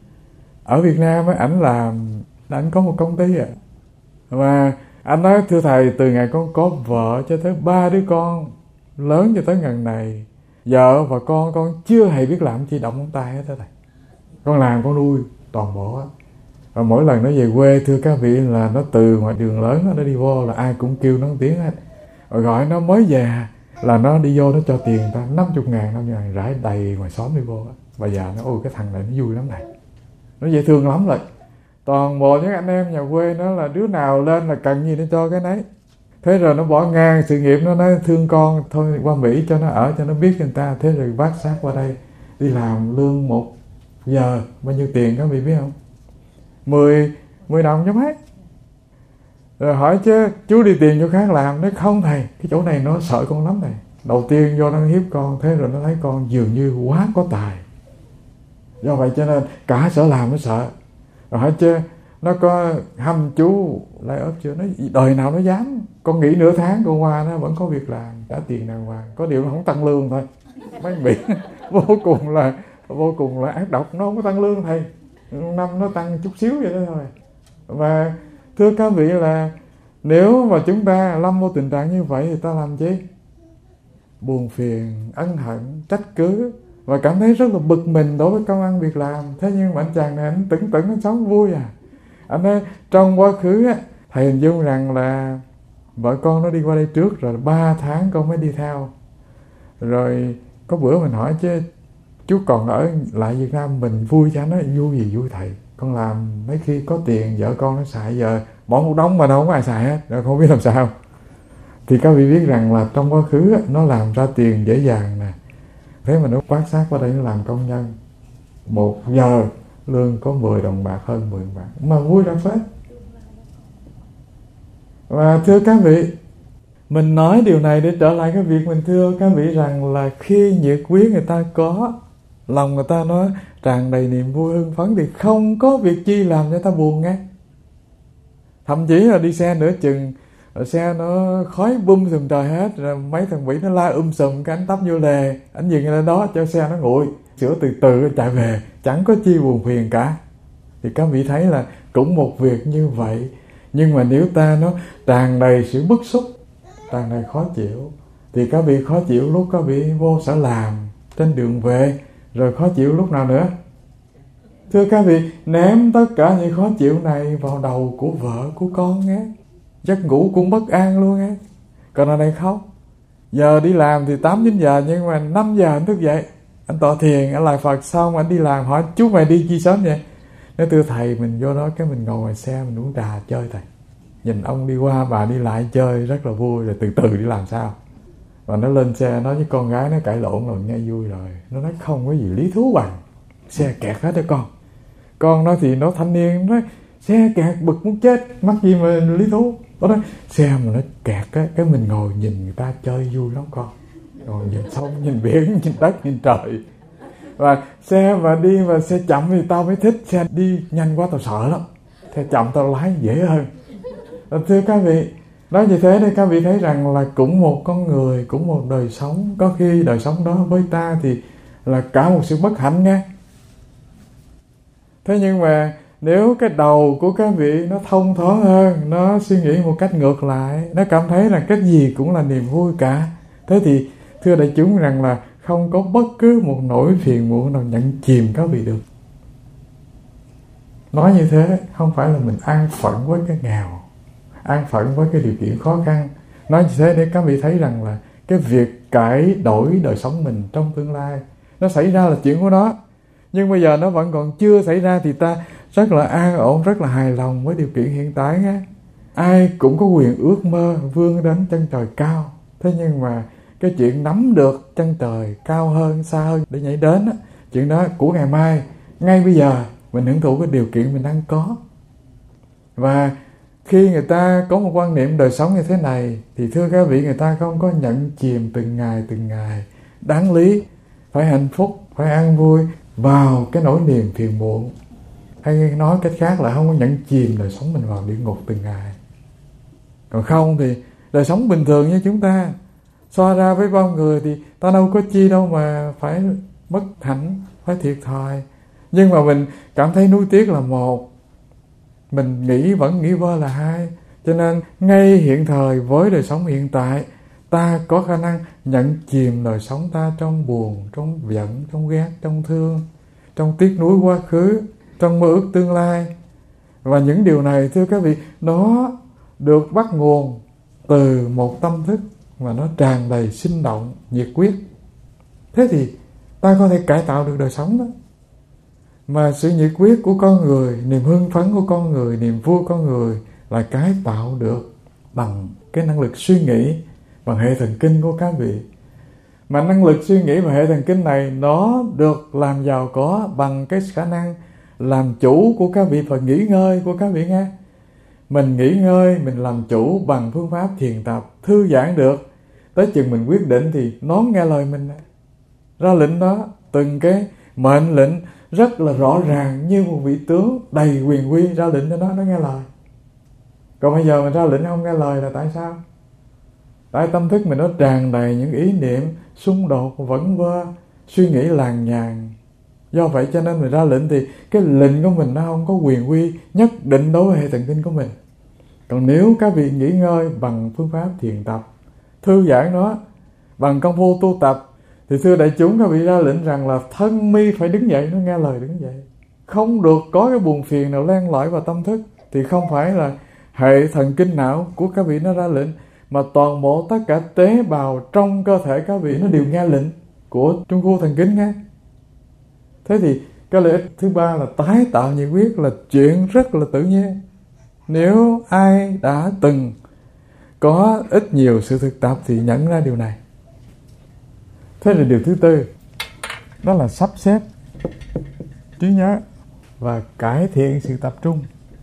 Ở Việt Nam ảnh làm, ảnh có một công ty ạ, và anh nói thưa thầy, từ ngày con có vợ cho tới ba đứa con lớn cho tới ngày này, vợ và con con chưa hề biết làm chi động ngón tay hết đó thầy. Con làm con nuôi toàn bộ á. Và mỗi lần nó về quê thưa các vị là nó từ ngoài đường lớn đó, nó đi vô là ai cũng kêu nó tiếng hết. Rồi gọi nó mới về là nó đi vô nó cho tiền ta năm mươi ngàn, năm mươi ngàn rải đầy ngoài xóm đi vô á. Bà già nó ôi cái thằng này nó vui lắm này, nó dễ thương lắm rồi. Toàn bộ những anh em nhà quê nó là đứa nào lên là cần gì nó cho cái nấy. Thế rồi nó bỏ ngang sự nghiệp, nó nói thương con thôi qua Mỹ cho nó ở, cho nó biết người ta. Thế rồi bác sát qua đây đi làm lương một giờ bao nhiêu tiền các vị biết không? Mười mười đồng cho mấy. Rồi hỏi chứ chú đi tìm chỗ khác làm. Nói không thầy, cái chỗ này nó sợ con lắm thầy. Đầu tiên vô nó hiếp con, thế rồi nó thấy con dường như quá có tài, do vậy cho nên cả sở làm nó sợ. Rồi hỏi chứ nó có hâm chú lay ốp chưa? Nó đời nào nó dám. Con nghỉ nửa tháng con qua nó vẫn có việc làm, trả tiền đàng hoàng, có điều nó không tăng lương thôi. Mấy Mỹ vô cùng là vô cùng là ác độc, nó không có tăng lương thầy, năm nó tăng chút xíu vậy đó thôi. Và thưa các vị là nếu mà chúng ta lâm vô tình trạng như vậy thì ta làm chi? Buồn phiền, ân hận, trách cứ và cảm thấy rất là bực mình đối với công ăn việc làm. Thế nhưng mà anh chàng này anh tửng tửng anh sống vui à. Anh nói trong quá khứ á, thầy hình dung rằng là vợ con nó đi qua đây trước rồi ba tháng con mới đi theo. Rồi có bữa mình hỏi chứ chú còn ở lại Việt Nam mình vui cho. Nó vui gì vui thầy, con làm mấy khi có tiền vợ con nó xài, giờ bỏ một đống mà đâu không ai xài hết, rồi không biết làm sao. Thì các vị biết rằng là trong quá khứ á, nó làm ra tiền dễ dàng nè. Thế mà nó bác sát qua đây nó làm công nhân, một giờ lương có mười đồng bạc, hơn mười đồng bạc, mà vui ra phết. Và thưa các vị, mình nói điều này để trở lại cái việc mình thưa các vị rằng là khi nhiệt huyết người ta có, lòng người ta nó tràn đầy niềm vui hưng phấn, thì không có việc chi làm cho ta buồn nghe. Thậm chí là đi xe nửa chừng, xe nó khói bum sùm trời hết, rồi mấy thằng Mỹ nó la um sùm, cái anh tấp vô lề, anh dừng lên đó cho xe nó nguội, sửa từ từ chạy về, chẳng có chi buồn phiền cả. Thì các vị thấy là cũng một việc như vậy, nhưng mà nếu ta nó tràn đầy sự bức xúc, tràn đầy khó chịu, thì các vị khó chịu lúc các vị vô sở làm trên đường về, rồi khó chịu lúc nào nữa? Thưa các vị, ném tất cả những khó chịu này vào đầu của vợ, của con nghe. Giấc ngủ cũng bất an luôn nghe. Còn ở đây khóc. Giờ đi làm thì tám chín giờ, nhưng mà năm giờ anh thức dậy. Anh tọa thiền, anh lại Phật xong, anh đi làm, hỏi chú mày đi chi sớm vậy? Nói thưa thầy, mình vô đó cái mình ngồi ngoài xe, mình uống trà chơi thầy. Nhìn ông đi qua bà đi lại chơi rất là vui, rồi từ từ đi làm sao. Và nó lên xe nói với con gái nó cãi lộn rồi, nghe vui rồi. Nó nói không có gì lý thú bằng. Xe kẹt hết đó con. Con nó thì nó thanh niên, nó nói xe kẹt bực muốn chết, mắc gì mà lý thú. Nó nói xe mà nó kẹt á, cái mình ngồi nhìn người ta chơi vui lắm con. Ngồi nhìn sông, nhìn biển, nhìn đất, nhìn trời. Và xe mà đi mà xe chậm thì tao mới thích. Xe đi nhanh quá tao sợ lắm. Xe chậm tao lái dễ hơn. Và thưa các vị, nói như thế để các vị thấy rằng là cũng một con người, cũng một đời sống. Có khi đời sống đó với ta thì là cả một sự bất hạnh nha. Thế nhưng mà nếu cái đầu của các vị nó thông thoáng hơn, nó suy nghĩ một cách ngược lại, nó cảm thấy là cái gì cũng là niềm vui cả, thế thì thưa đại chúng rằng là không có bất cứ một nỗi phiền muộn nào nhận chìm các vị được. Nói như thế không phải là mình an phận với cái nghèo, an phận với cái điều kiện khó khăn. Nói như thế để các vị thấy rằng là cái việc cải đổi đời sống mình trong tương lai nó xảy ra là chuyện của nó. Nhưng bây giờ nó vẫn còn chưa xảy ra thì ta rất là an ổn, rất là hài lòng với điều kiện hiện tại nghe. Ai cũng có quyền ước mơ vươn đến chân trời cao. Thế nhưng mà cái chuyện nắm được chân trời cao hơn, xa hơn để nhảy đến đó, chuyện đó của ngày mai. Ngay bây giờ mình hưởng thụ cái điều kiện mình đang có. Và khi người ta có một quan niệm đời sống như thế này thì thưa các vị, người ta không có nhận chìm từng ngày từng ngày. Đáng lý phải hạnh phúc, phải an vui vào cái nỗi niềm phiền muộn. Hay nói cách khác là không có nhận chìm đời sống mình vào địa ngục từng ngày. Còn không thì đời sống bình thường như chúng ta so ra với bao người thì ta đâu có chi đâu mà phải bất hạnh, phải thiệt thòi. Nhưng mà mình cảm thấy nuối tiếc là một, mình nghĩ vẫn nghĩ vơ là hai. Cho nên ngay hiện thời với đời sống hiện tại, ta có khả năng nhận chìm đời sống ta trong buồn, trong giận, trong ghét, trong thương, trong tiếc nuối quá khứ, trong mơ ước tương lai. Và những điều này thưa các vị, nó được bắt nguồn từ một tâm thức mà nó tràn đầy sinh động, nhiệt huyết. Thế thì ta có thể cải tạo được đời sống đó. Mà sự nhiệt huyết của con người, niềm hưng phấn của con người, niềm vui của con người là cải tạo được bằng cái năng lực suy nghĩ, bằng hệ thần kinh của các vị. Mà năng lực suy nghĩ và hệ thần kinh này nó được làm giàu có bằng cái khả năng làm chủ của các vị và nghỉ ngơi của các vị nghe. Mình nghỉ ngơi, mình làm chủ bằng phương pháp thiền tập, thư giãn được. Tới chừng mình quyết định thì nó nghe lời mình. Ra lệnh đó, từng cái mệnh lệnh rất là rõ ràng như một vị tướng đầy quyền uy, ra lệnh cho nó, nó nghe lời. Còn bây giờ mình ra lệnh không nghe lời là tại sao? Tại tâm thức mình nó tràn đầy những ý niệm xung đột, vẩn vơ, suy nghĩ làng nhàng. Do vậy cho nên mình ra lệnh thì cái lệnh của mình nó không có quyền uy nhất định đối với hệ thần kinh của mình. Còn nếu các vị nghỉ ngơi bằng phương pháp thiền tập, thư giãn nó bằng công phu tu tập, thì thưa đại chúng, các vị ra lệnh rằng là thân mi phải đứng dậy, nó nghe lời đứng dậy. Không được có cái buồn phiền nào len lỏi vào tâm thức. Thì không phải là hệ thần kinh não của các vị nó ra lệnh, mà toàn bộ tất cả tế bào trong cơ thể các vị nó đều nghe lệnh của trung khu thần kinh nghe. Thế thì cái lợi ích thứ ba là tái tạo nhiệt huyết là chuyện rất là tự nhiên. Nếu ai đã từng có ít nhiều sự thực tập thì nhận ra điều này. Thế là điều thứ tư, đó là sắp xếp trí nhớ và cải thiện sự tập trung.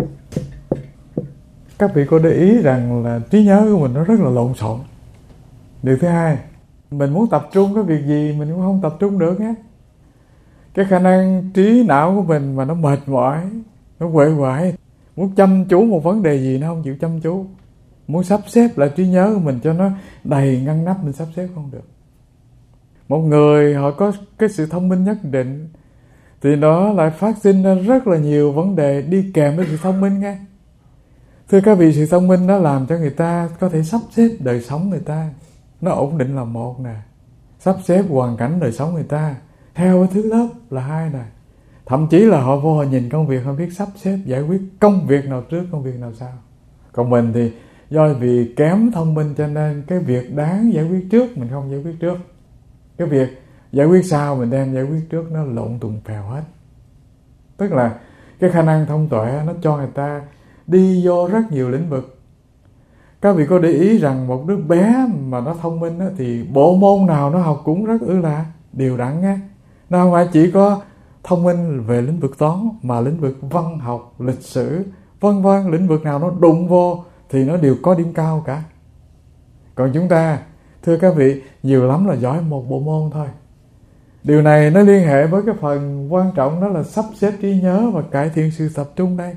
Các vị có để ý rằng là trí nhớ của mình nó rất là lộn xộn. Điều thứ hai, mình muốn tập trung cái việc gì mình cũng không tập trung được nhé. Cái khả năng trí não của mình mà nó mệt mỏi, nó uể oải, muốn chăm chú một vấn đề gì nó không chịu chăm chú. Muốn sắp xếp lại trí nhớ của mình cho nó đầy ngăn nắp, mình sắp xếp không được. Một người họ có cái sự thông minh nhất định thì nó lại phát sinh ra rất là nhiều vấn đề đi kèm với sự thông minh nghe. Thưa các vị, sự thông minh nó làm cho người ta có thể sắp xếp đời sống người ta, nó ổn định là một nè. Sắp xếp hoàn cảnh đời sống người ta theo cái thứ lớp là hai nè. Thậm chí là họ vô họ nhìn công việc, họ biết sắp xếp giải quyết công việc nào trước, công việc nào sau. Còn mình thì do vì kém thông minh cho nên cái việc đáng giải quyết trước mình không giải quyết trước. Cái việc giải quyết sau mình đem giải quyết trước, nó lộn tùng phèo hết. Tức là cái khả năng thông tuệ nó cho người ta đi vô rất nhiều lĩnh vực. Các vị có để ý rằng một đứa bé mà nó thông minh đó, thì bộ môn nào nó học cũng rất ư là đều đặn nghe. Nó không phải chỉ có thông minh về lĩnh vực toán, mà lĩnh vực văn học, lịch sử, vân vân, lĩnh vực nào nó đụng vô thì nó đều có điểm cao cả. Còn chúng ta, thưa các vị, nhiều lắm là giỏi một bộ môn thôi. Điều này nó liên hệ với cái phần quan trọng, đó là sắp xếp trí nhớ và cải thiện sự tập trung đây.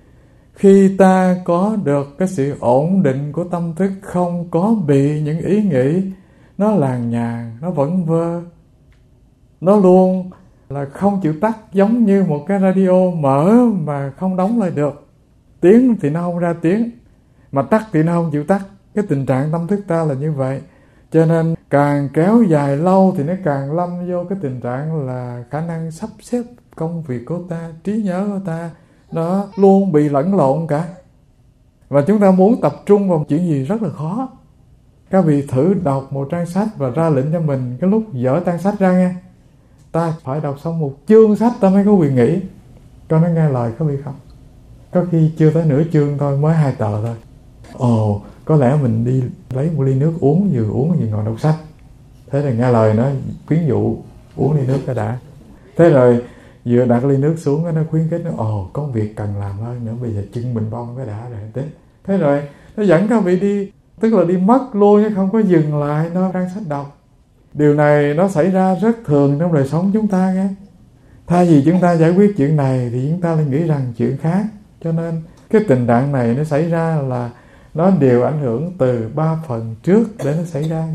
Khi ta có được cái sự ổn định của tâm thức, không có bị những ý nghĩ nó làng nhàng, nó vẩn vơ, nó luôn là không chịu tắt, giống như một cái radio mở mà không đóng lại được. Tiếng thì nó không ra tiếng, mà tắt thì nó không chịu tắt. Cái tình trạng tâm thức ta là như vậy. Cho nên càng kéo dài lâu thì nó càng lâm vô cái tình trạng là khả năng sắp xếp công việc của ta, trí nhớ của ta, nó luôn bị lẫn lộn cả. Và chúng ta muốn tập trung vào chuyện gì rất là khó. Các vị thử đọc một trang sách và ra lệnh cho mình cái lúc dở trang sách ra nghe. Ta phải đọc xong một chương sách ta mới có quyền nghỉ. Cho nó nghe lời các vị không? Có khi chưa tới nửa chương thôi, mới hai tờ thôi. Ồ, có lẽ mình đi lấy một ly nước uống, vừa uống vừa ngồi đọc sách. Thế rồi nghe lời nó khuyến dụ uống ly nước cái đã. Thế rồi vừa đặt ly nước xuống, nó khuyến khích nó, ồ, có việc cần làm hơn nữa, bây giờ chân mình bong cái đã rồi tính. Thế rồi nó dẫn các vị đi, tức là đi mất luôn chứ không có dừng lại nó trang sách đọc. Điều này nó xảy ra rất thường trong đời sống chúng ta nghe. Thay vì chúng ta giải quyết chuyện này thì chúng ta lại nghĩ rằng chuyện khác. Cho nên cái tình trạng này nó xảy ra là nó đều ảnh hưởng từ ba phần trước để nó xảy ra.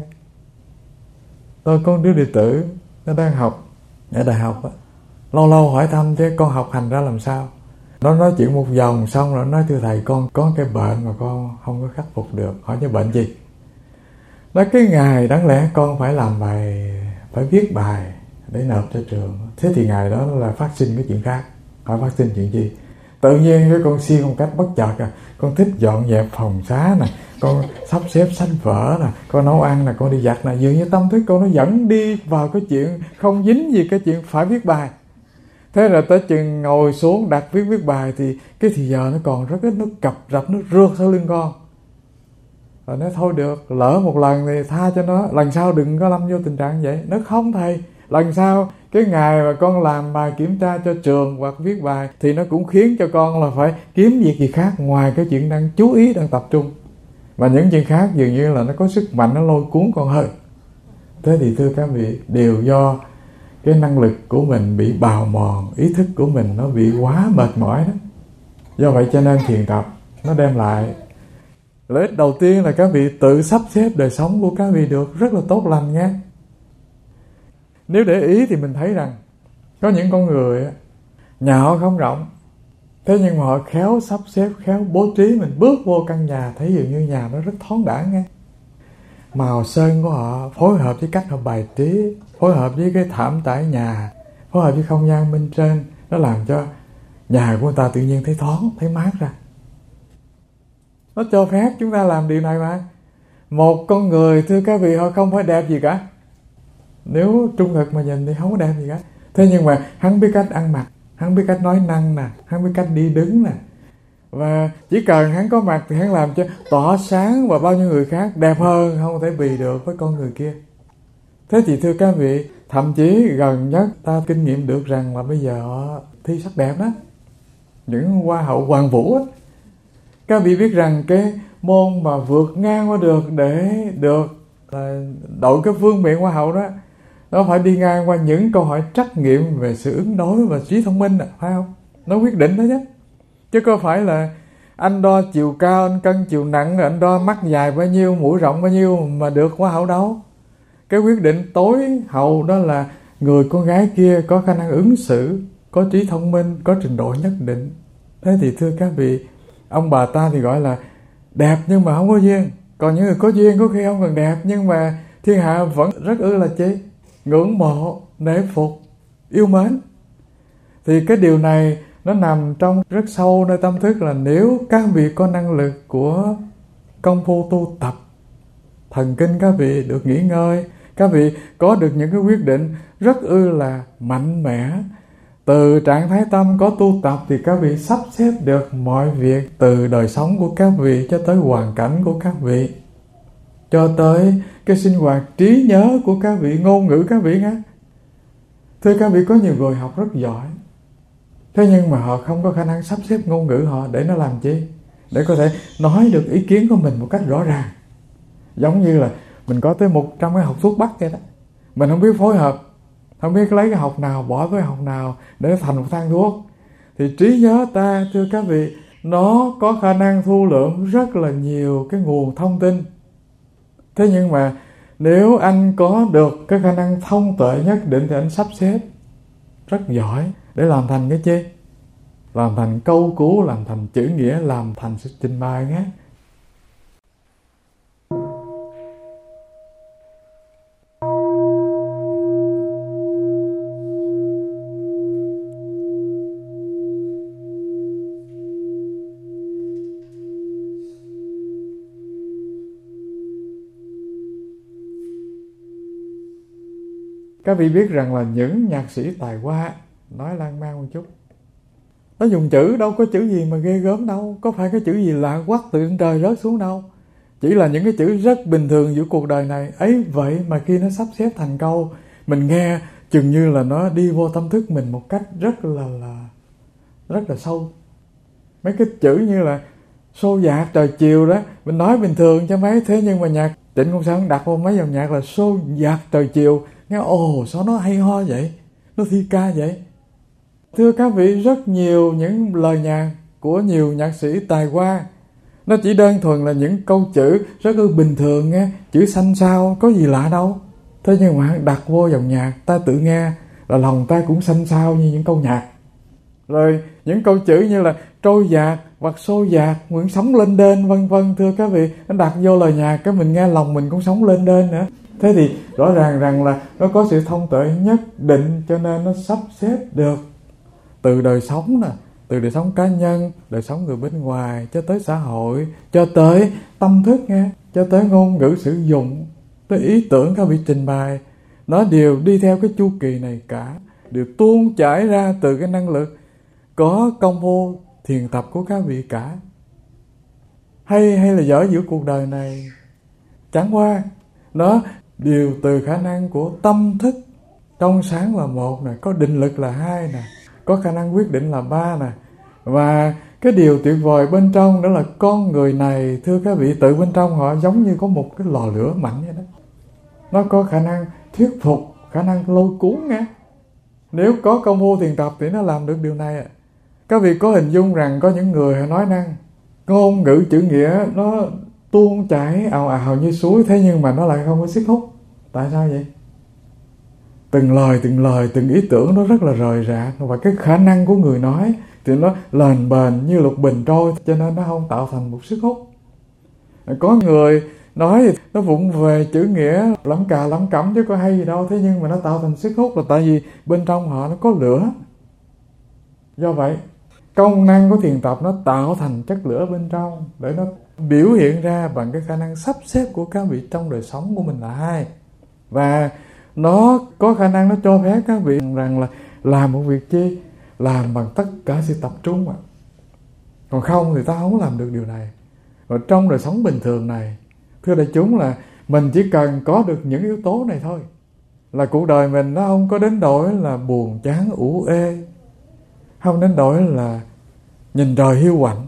Tôi có một đứa đệ tử, nó đang học ở đại học á. Lâu lâu hỏi thăm chứ con học hành ra làm sao. Nó nói chuyện một vòng xong rồi nói thưa thầy, con có cái bệnh mà con không có khắc phục được. Hỏi chứ bệnh gì? Nói cái ngày đáng lẽ con phải làm bài, phải viết bài để nộp cho trường. Thế thì ngày đó là phát sinh cái chuyện khác. Hỏi phát sinh chuyện gì? Tự nhiên cái con siêng một cách bất chợt à, con thích dọn dẹp phòng xá nè, con sắp xếp sách vở nè, con nấu ăn nè, con đi giặt nè, dường như tâm thức con nó dẫn đi vào cái chuyện không dính gì cái chuyện phải viết bài. Thế rồi tới chừng ngồi xuống đặt viết viết bài thì cái thì giờ nó còn rất ít, nó cập rập, nó rượt sau lưng con. Rồi nói thôi được, lỡ một lần thì tha cho nó, lần sau đừng có lâm vô tình trạng vậy. Nó không thầy, lần sau cái ngày mà con làm bài kiểm tra cho trường hoặc viết bài thì nó cũng khiến cho con là phải kiếm việc gì khác ngoài cái chuyện đang chú ý, đang tập trung. Và những chuyện khác dường như là nó có sức mạnh, nó lôi cuốn con hơn. Thế thì thưa các vị, đều do cái năng lực của mình bị bào mòn, ý thức của mình nó bị quá mệt mỏi đó. Do vậy cho nên thiền tập nó đem lại lợi ích đầu tiên là các vị tự sắp xếp đời sống của các vị được rất là tốt lành nha. Nếu để ý thì mình thấy rằng có những con người nhà họ không rộng, thế nhưng mà họ khéo sắp xếp, khéo bố trí. Mình bước vô căn nhà thấy dường như nhà nó rất thoáng đãng nghe. Màu sơn của họ phối hợp với cách họ bài trí, phối hợp với cái thảm trải nhà, phối hợp với không gian bên trên, nó làm cho nhà của người ta tự nhiên thấy thoáng, thấy mát ra. Nó cho phép chúng ta làm điều này mà. Một con người, thưa các vị, họ không phải đẹp gì cả. Nếu trung thực mà nhìn thì không có đẹp gì cả. Thế nhưng mà hắn biết cách ăn mặc, hắn biết cách nói năng nè, hắn biết cách đi đứng nè. Và chỉ cần hắn có mặt thì hắn làm cho tỏa sáng và bao nhiêu người khác đẹp hơn, không thể bì được với con người kia. Thế thì thưa các vị, thậm chí gần nhất ta kinh nghiệm được rằng là bây giờ họ thi sắc đẹp đó, những hoa hậu Hoàng Vũ á. Các vị biết rằng cái môn mà vượt ngang qua được để được là đội cái vương miện hoa hậu đó, nó phải đi ngang qua những câu hỏi trắc nghiệm về sự ứng đối và trí thông minh, phải không? Nó quyết định đó chứ. Chứ có phải là anh đo chiều cao, anh cân chiều nặng, anh đo mắt dài bao nhiêu, mũi rộng bao nhiêu mà được hoa hậu đâu. Cái quyết định tối hậu đó là người con gái kia có khả năng ứng xử, có trí thông minh, có trình độ nhất định. Thế thì thưa các vị, ông bà ta thì gọi là đẹp nhưng mà không có duyên. Còn những người có duyên có khi không cần đẹp, nhưng mà thiên hạ vẫn rất ư là chi? Ngưỡng mộ, nể phục, yêu mến. Thì cái điều này nó nằm trong rất sâu nơi tâm thức, là nếu các vị có năng lực của công phu tu tập, thần kinh các vị được nghỉ ngơi, các vị có được những cái quyết định rất ư là mạnh mẽ, từ trạng thái tâm có tu tập thì các vị sắp xếp được mọi việc, từ đời sống của các vị cho tới hoàn cảnh của các vị, cho tới cái sinh hoạt trí nhớ của các vị, ngôn ngữ các vị nghe. Thưa các vị, có nhiều người học rất giỏi, thế nhưng mà họ không có khả năng sắp xếp ngôn ngữ họ để nó làm chi? Để có thể nói được ý kiến của mình một cách rõ ràng. Giống như là mình có tới một trăm cái học thuốc bắc vậy đó, mình không biết phối hợp, không biết lấy cái học nào bỏ với học nào để nó thành một thang thuốc. Thì trí nhớ ta, thưa các vị, nó có khả năng thu lượm rất là nhiều cái nguồn thông tin. Thế nhưng mà nếu anh có được cái khả năng thông tuệ nhất định thì anh sắp xếp rất giỏi để làm thành cái chi? Làm thành câu cú, làm thành chữ nghĩa, làm thành sự trình bày nhé. Các vị biết rằng là những nhạc sĩ tài hoa, nói lan man một chút, nó dùng chữ đâu có chữ gì mà ghê gớm đâu, có phải cái chữ gì lạ quắc từ trên trời rớt xuống đâu. Chỉ là những cái chữ rất bình thường giữa cuộc đời này. Ấy vậy mà khi nó sắp xếp thành câu, mình nghe chừng như là nó đi vô tâm thức mình một cách rất là là rất là sâu. Mấy cái chữ như là xô dạt trời chiều đó, mình nói bình thường cho mấy, thế nhưng mà nhạc Trịnh Công Sơn đặt vô mấy dòng nhạc là xô dạt trời chiều, nghe ồ sao nó hay ho vậy, nó thi ca vậy. Thưa các vị, rất nhiều những lời nhạc của nhiều nhạc sĩ tài hoa, nó chỉ đơn thuần là những câu chữ rất là bình thường nghe, chữ xanh xao, có gì lạ đâu. Thế nhưng mà đặt vô dòng nhạc, ta tự nghe là lòng ta cũng xanh xao như những câu nhạc. Rồi những câu chữ như là trôi dạt hoặc xô dạt, nguyện sống lên đên, vân vân. Thưa các vị, nó đặt vô lời nhạc, cái mình nghe lòng mình cũng sống lên đên nữa. Thế thì rõ ràng rằng là nó có sự thông tuệ nhất định, cho nên nó sắp xếp được từ đời sống nè, từ đời sống cá nhân, đời sống người bên ngoài, cho tới xã hội, cho tới tâm thức nghe, cho tới ngôn ngữ sử dụng, tới ý tưởng các vị trình bày, nó đều đi theo cái chu kỳ này cả, đều tuôn chảy ra từ cái năng lực có công phu thiền tập của các vị cả. Hay hay là dở giữa cuộc đời này, chẳng qua nó đều từ khả năng của tâm thức trong sáng là một nè, có định lực là hai nè, có khả năng quyết định là ba nè. Và cái điều tuyệt vời bên trong đó là con người này, thưa các vị, tự bên trong họ giống như có một cái lò lửa mạnh vậy đó. Nó có khả năng thuyết phục, khả năng lôi cuốn nghe. Nếu có công phu thiền tập thì nó làm được điều này. Các vị có hình dung rằng có những người họ nói năng, ngôn ngữ chữ nghĩa nó tuôn chảy ào ào như suối, thế nhưng mà nó lại không có sức hút. Tại sao vậy? Từng lời, từng lời, từng ý tưởng nó rất là rời rạc, và cái khả năng của người nói thì nó lềnh bềnh như lục bình trôi, cho nên nó không tạo thành một sức hút. Có người nói thì nó vụng về chữ nghĩa, lắm cà lắm cẩm chứ có hay gì đâu, thế nhưng mà nó tạo thành sức hút là tại vì bên trong họ nó có lửa. Do vậy, công năng của thiền tập nó tạo thành chất lửa bên trong để nó biểu hiện ra bằng cái khả năng sắp xếp của các vị trong đời sống của mình là hai. Và nó có khả năng nó cho phép các vị rằng là làm một việc chi, làm bằng tất cả sự tập trung mà. Còn không thì ta không làm được điều này. Và trong đời sống bình thường này, thưa đại chúng, là mình chỉ cần có được những yếu tố này thôi, là cuộc đời mình nó không có đến nỗi là buồn chán ủ ê, không đến nỗi là nhìn trời hiu quạnh.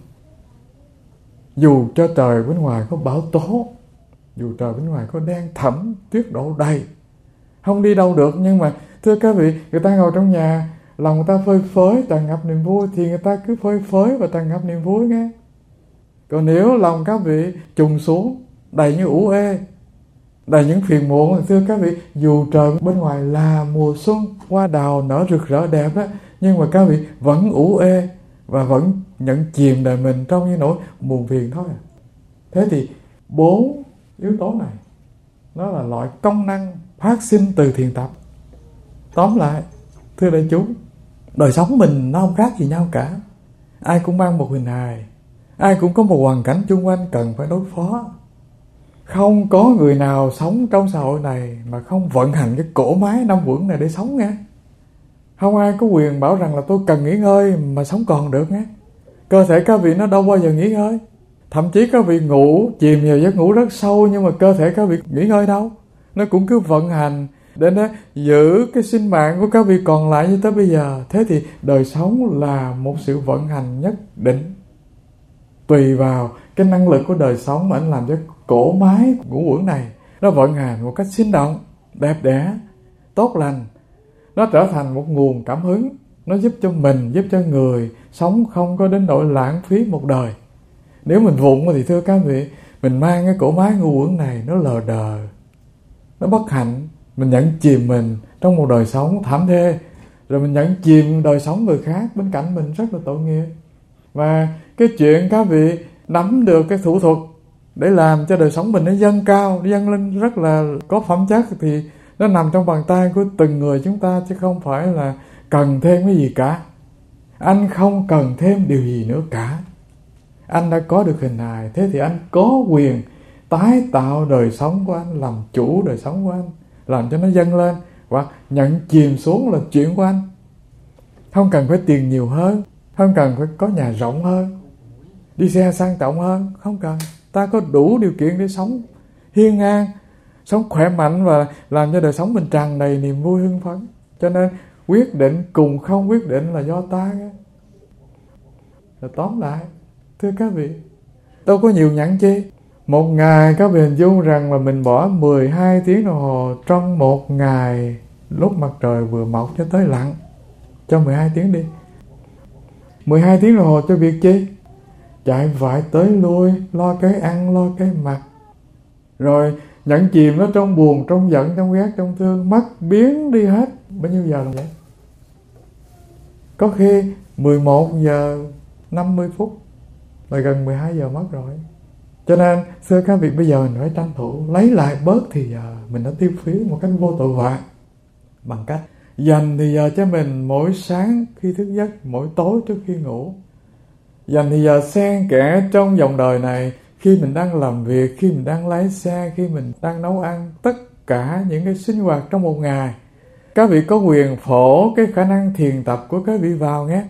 Dù cho trời bên ngoài có bão tố, dù trời bên ngoài có đen thẫm, tuyết đổ đầy, không đi đâu được, nhưng mà thưa các vị, người ta ngồi trong nhà, lòng người ta phơi phới, tràn ngập niềm vui, thì người ta cứ phơi phới và tràn ngập niềm vui nghe. Còn nếu lòng các vị trùng xuống, đầy như ủ ê, đầy những phiền muộn, thì thưa các vị, dù trời bên ngoài là mùa xuân, hoa đào nở rực rỡ đẹp đó, nhưng mà các vị vẫn ủ ê và vẫn nhận chìm đời mình trong những nỗi buồn phiền thôi. Thế thì bốn yếu tố này nó là loại công năng phát sinh từ thiền tập. Tóm lại, thưa đại chúng, Đời sống mình nó không khác gì nhau cả. Ai cũng mang một hình hài, ai cũng có một hoàn cảnh chung quanh cần phải đối phó. Không có người nào sống trong xã hội này mà không vận hành cái cỗ máy năm uẩn này để sống nghe. Không ai có quyền bảo rằng là tôi cần nghỉ ngơi mà sống còn được nghe. Cơ thể các vị nó đâu bao giờ nghỉ ngơi. Thậm chí các vị ngủ, chìm vào giấc ngủ rất sâu, nhưng mà cơ thể các vị nghỉ ngơi đâu. Nó cũng cứ vận hành để nó giữ cái sinh mạng của các vị còn lại như tới bây giờ. Thế thì đời sống là một sự vận hành nhất định. Tùy vào cái năng lực của đời sống mà anh làm cho cỗ máy ngũ uẩn này nó vận hành một cách sinh động, đẹp đẽ, tốt lành. Nó trở thành một nguồn cảm hứng. Nó giúp cho mình, giúp cho người sống không có đến nỗi lãng phí một đời. Nếu mình vụng thì thưa các vị, mình mang cái cỗ máy ngũ uẩn này nó lờ đờ, nó bất hạnh. Mình nhận chìm mình trong một đời sống thảm thê, rồi mình nhận chìm đời sống người khác bên cạnh mình, rất là tội nghiệp. Và cái chuyện các vị nắm được cái thủ thuật để làm cho đời sống mình nó dâng cao, nó dâng lên rất là có phẩm chất, thì nó nằm trong bàn tay của từng người chúng ta, chứ không phải là cần thêm cái gì cả. Anh không cần thêm điều gì nữa cả. Anh đã có được hình hài, thế thì anh có quyền tái tạo đời sống của anh, làm chủ đời sống của anh, làm cho nó dâng lên, hoặc nhận chìm xuống là chuyện của anh. Không cần phải tiền nhiều hơn, không cần phải có nhà rộng hơn, đi xe sang trọng hơn, không cần. Ta có đủ điều kiện để sống hiên ngang, sống khỏe mạnh và làm cho đời sống mình tràn đầy niềm vui hưng phấn. Cho nên quyết định cùng không quyết định là do ta. Rồi tóm lại, thưa các vị, đâu có nhiều nhẫn chi. Một ngày các vị hình dung rằng là mình bỏ mười hai tiếng đồng hồ trong một ngày, lúc mặt trời vừa mọc cho tới lặn, cho mười hai tiếng đi. mười hai tiếng đồng hồ cho việc chi? Chạy vại tới lui, lo cái ăn, lo cái mặc, rồi nhận chìm nó trong buồn, trong giận, trong ghét, trong thương, mất biến đi hết. Bao nhiêu giờ là vậy? Có khi mười một giờ năm mươi phút là gần mười hai giờ mất rồi. Cho nên thưa các vị, bây giờ mình phải tranh thủ lấy lại bớt thì giờ mình đã tiêu phí một cách vô tội vạ, bằng cách dành thì giờ cho mình mỗi sáng khi thức giấc, mỗi tối trước khi ngủ. Dành thì giờ xen kẽ trong dòng đời này, khi mình đang làm việc, khi mình đang lái xe, khi mình đang nấu ăn, tất cả những cái sinh hoạt trong một ngày. Các vị có quyền phổ cái khả năng thiền tập của các vị vào nhé.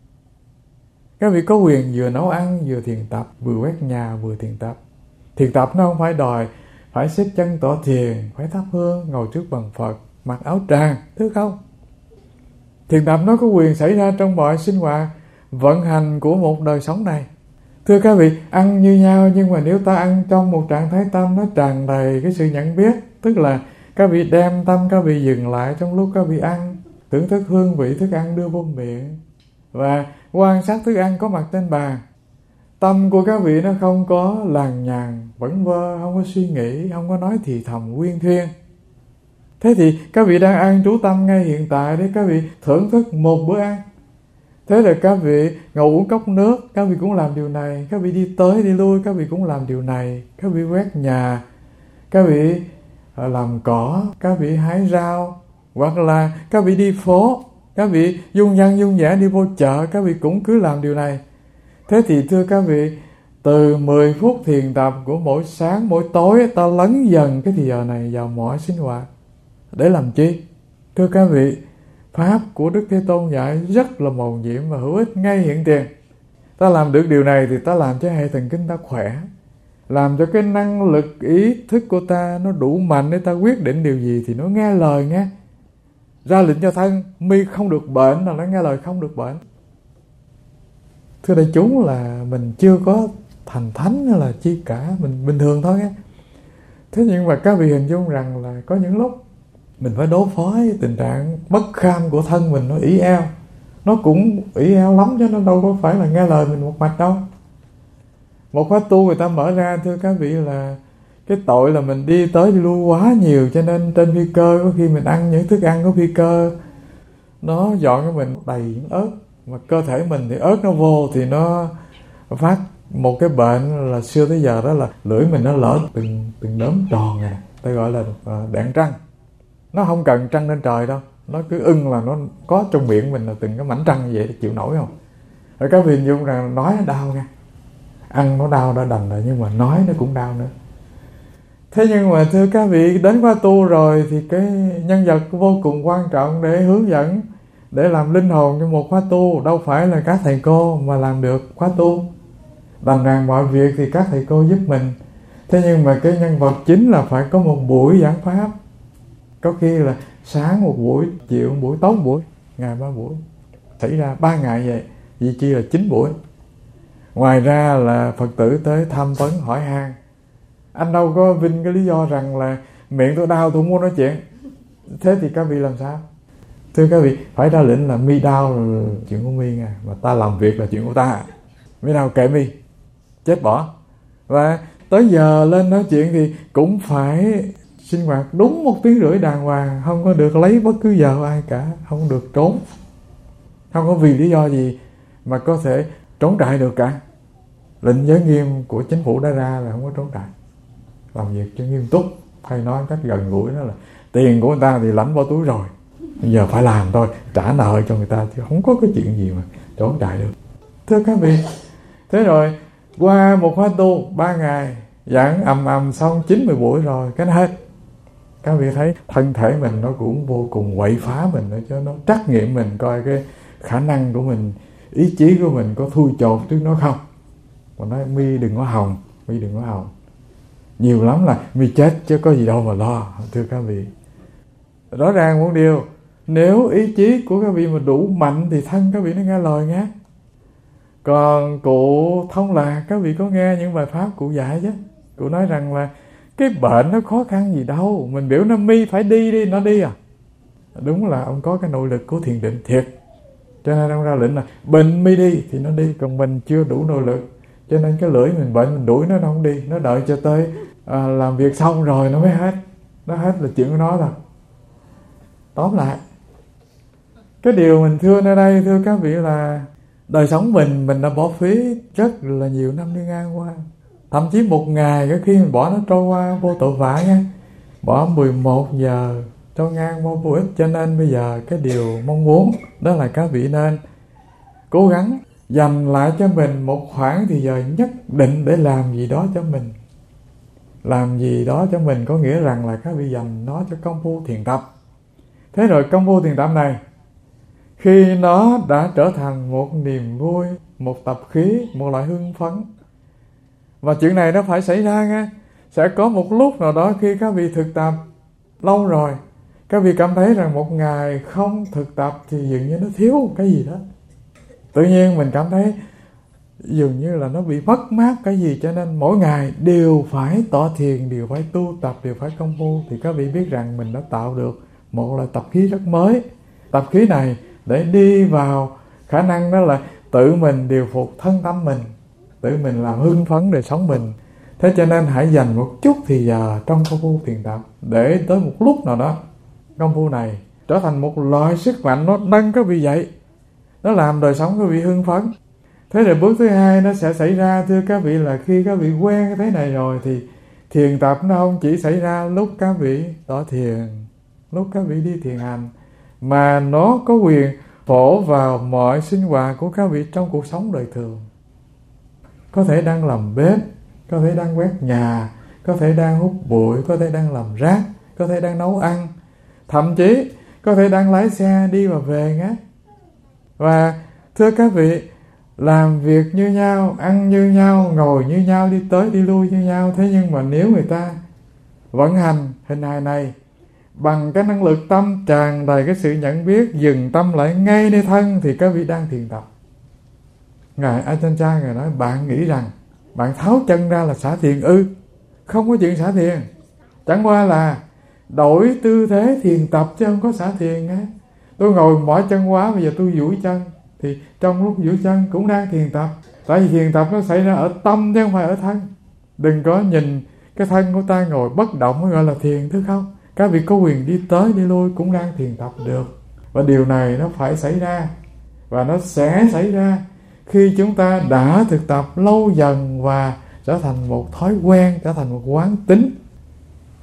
Các vị có quyền vừa nấu ăn, vừa thiền tập, vừa quét nhà, vừa thiền tập. Thiền tập nó không phải đòi phải xếp chân tỏ thiền, phải thắp hương, ngồi trước bàn Phật, mặc áo tràng, thứ không. Thiền tập nó có quyền xảy ra trong mọi sinh hoạt, vận hành của một đời sống này. Thưa các vị, ăn như nhau, nhưng mà nếu ta ăn trong một trạng thái tâm nó tràn đầy cái sự nhận biết, tức là các vị đem tâm các vị dừng lại trong lúc các vị ăn, thưởng thức hương vị thức ăn đưa vô miệng, và quan sát thức ăn có mặt trên bàn. Tâm của các vị nó không có lằng nhằng, vẩn vơ, không có suy nghĩ, không có nói thì thầm quyên thuyên. Thế thì các vị đang ăn trú tâm ngay hiện tại để các vị thưởng thức một bữa ăn. Thế là các vị ngồi uống cốc nước, các vị cũng làm điều này. Các vị đi tới đi lui, các vị cũng làm điều này. Các vị quét nhà, các vị làm cỏ, các vị hái rau, hoặc là các vị đi phố, các vị dung dăng dung dã đi vô chợ, các vị cũng cứ làm điều này. Thế thì thưa các vị, từ mười phút thiền tập của mỗi sáng, mỗi tối, ta lấn dần cái thì giờ này vào mọi sinh hoạt. Để làm chi? Thưa các vị, Pháp của Đức Thế Tôn dạy rất là mầu nhiệm và hữu ích ngay hiện tiền. Ta làm được điều này thì ta làm cho hệ thần kinh ta khỏe, làm cho cái năng lực ý thức của ta nó đủ mạnh để ta quyết định điều gì thì nó nghe lời nghe. Ra lệnh cho thân, mi không được bệnh là nó nghe lời không được bệnh. Thưa đại chúng, là mình chưa có thành thánh hay là chi cả, mình bình thường thôi nghe. Thế nhưng mà các vị hình dung rằng là có những lúc mình phải đối phó với tình trạng bất kham của thân mình, nó ỷ eo. Nó cũng ỷ eo lắm chứ nó đâu có phải là nghe lời mình một mạch đâu. Một khóa tu người ta mở ra, thưa các vị, là cái tội là mình đi tới đi lui quá nhiều, cho nên trên phi cơ có khi mình ăn những thức ăn của phi cơ nó dọn cho mình đầy những ớt, mà cơ thể mình thì ớt nó vô thì nó phát một cái bệnh là xưa tới giờ đó là lưỡi mình nó lở từng từng đốm tròn nè, ta gọi là đạn trăng. Nó không cần trăng lên trời đâu, nó cứ ưng là nó có trong miệng mình là từng cái mảnh răng như vậy, chịu nổi không? Rồi các vị hình dung rằng nói nó đau nha, ăn nó đau đã đành rồi, nhưng mà nói nó cũng đau nữa. Thế nhưng mà thưa các vị, đến khóa tu rồi thì cái nhân vật vô cùng quan trọng để hướng dẫn, để làm linh hồn cho một khóa tu đâu phải là các thầy cô mà làm được khóa tu. Đành rằng mọi việc thì các thầy cô giúp mình, thế nhưng mà cái nhân vật chính là phải có một buổi giảng pháp. Có khi là sáng một buổi, chiều một buổi, tối một buổi, ngày ba buổi, xảy ra ba ngày vậy, vì chi là chín buổi. Ngoài ra là Phật tử tới tham vấn hỏi han. Anh đâu có vinh cái lý do rằng là miệng tôi đau tôi không muốn nói chuyện. Thế thì các vị làm sao? Thưa các vị, phải ra lệnh là mi đau là chuyện của mi nha, mà ta làm việc là chuyện của ta. Mi đau kệ mi, chết bỏ. Và tới giờ lên nói chuyện thì cũng phải sinh hoạt đúng một tiếng rưỡi đàng hoàng, không có được lấy bất cứ giờ ai cả, không được trốn, không có vì lý do gì mà có thể trốn trại được cả. Lệnh giới nghiêm của chính phủ đã ra là không có trốn trại, làm việc cho nghiêm túc, hay nói cách gần gũi đó là tiền của người ta thì lãnh vào túi rồi, bây giờ phải làm thôi, trả nợ cho người ta, chứ không có cái chuyện gì mà trốn trại được. Thưa các vị, thế rồi qua một khóa tu ba ngày giảng ầm ầm xong chín mươi buổi rồi, cái nó hết. Các vị thấy thân thể mình nó cũng vô cùng quậy phá mình nữa, cho nó trắc nghiệm mình coi cái khả năng của mình, ý chí của mình có thui chột trước nó không. Mà nói mi đừng có hòng, mi đừng có hòng, nhiều lắm là mi chết chứ có gì đâu mà lo. Thưa các vị, rõ ràng một điều, nếu ý chí của các vị mà đủ mạnh thì thân các vị nó nghe lời nghe. Còn cụ Thông Lạc, các vị có nghe những bài pháp cụ dạy chứ? Cụ nói rằng là cái bệnh nó khó khăn gì đâu, mình biểu nó mi phải đi đi, nó đi à. Đúng là ông có cái nội lực của thiền định thiệt, cho nên ông ra lệnh là bệnh mi đi thì nó đi, còn mình chưa đủ nội lực, cho nên cái lưỡi mình bệnh mình đuổi nó, nó không đi, nó đợi cho tới à, làm việc xong rồi nó mới hết. Nó hết là chuyện của nó rồi. Tóm lại, cái điều mình thưa nơi đây thưa các vị là đời sống mình mình đã bỏ phí rất là nhiều năm đi ngang qua. Thậm chí một ngày cái khi mình bỏ nó trôi qua vô tội vạ nha, bỏ mười một giờ trôi ngang vô vô ích. Cho nên bây giờ cái điều mong muốn đó là các vị nên cố gắng dành lại cho mình một khoảng thời giờ nhất định để làm gì đó cho mình. Làm gì đó cho mình có nghĩa rằng là các vị dành nó cho công phu thiền tập. Thế rồi công phu thiền tập này, khi nó đã trở thành một niềm vui, một tập khí, một loại hưng phấn, và chuyện này nó phải xảy ra nha. Sẽ có một lúc nào đó khi các vị thực tập lâu rồi, các vị cảm thấy rằng một ngày không thực tập thì dường như nó thiếu cái gì đó. Tự nhiên mình cảm thấy dường như là nó bị mất mát cái gì, cho nên mỗi ngày đều phải tọa thiền, đều phải tu tập, đều phải công phu. Thì các vị biết rằng mình đã tạo được một loại tập khí rất mới. Tập khí này để đi vào khả năng đó là tự mình điều phục thân tâm mình, tự mình làm hưng phấn đời sống mình. Thế cho nên hãy dành một chút thì giờ trong công phu thiền tập, để tới một lúc nào đó công phu này trở thành một loại sức mạnh, nó nâng các vị dậy, nó làm đời sống các vị hưng phấn. Thế rồi bước thứ hai nó sẽ xảy ra thưa các vị là khi các vị quen cái thế này rồi thì thiền tập nó không chỉ xảy ra lúc các vị tọa thiền, lúc các vị đi thiền hành, mà nó có quyền phổ vào mọi sinh hoạt của các vị trong cuộc sống đời thường. Có thể đang làm bếp, có thể đang quét nhà, có thể đang hút bụi, có thể đang làm rác, có thể đang nấu ăn, thậm chí có thể đang lái xe đi và về nhé. Và thưa các vị, làm việc như nhau, ăn như nhau, ngồi như nhau, đi tới đi lui như nhau. Thế nhưng mà nếu người ta vận hành hình hài này bằng cái năng lực tâm tràn đầy cái sự nhận biết, dừng tâm lại ngay nơi thân, thì các vị đang thiền tập. Ngài Ajahn Chah Ngài nói, bạn nghĩ rằng bạn tháo chân ra là xả thiền ư? Không có chuyện xả thiền, chẳng qua là đổi tư thế thiền tập chứ không có xả thiền á. Tôi ngồi mỏi chân quá, bây giờ tôi duỗi chân, thì trong lúc duỗi chân cũng đang thiền tập. Tại vì thiền tập nó xảy ra ở tâm chứ không phải ở thân. Đừng có nhìn cái thân của ta ngồi bất động mới gọi là thiền, thứ không. Các vị có quyền đi tới đi lui cũng đang thiền tập được. Và điều này nó phải xảy ra, và nó sẽ xảy ra khi chúng ta đã thực tập lâu dần và trở thành một thói quen, trở thành một quán tính.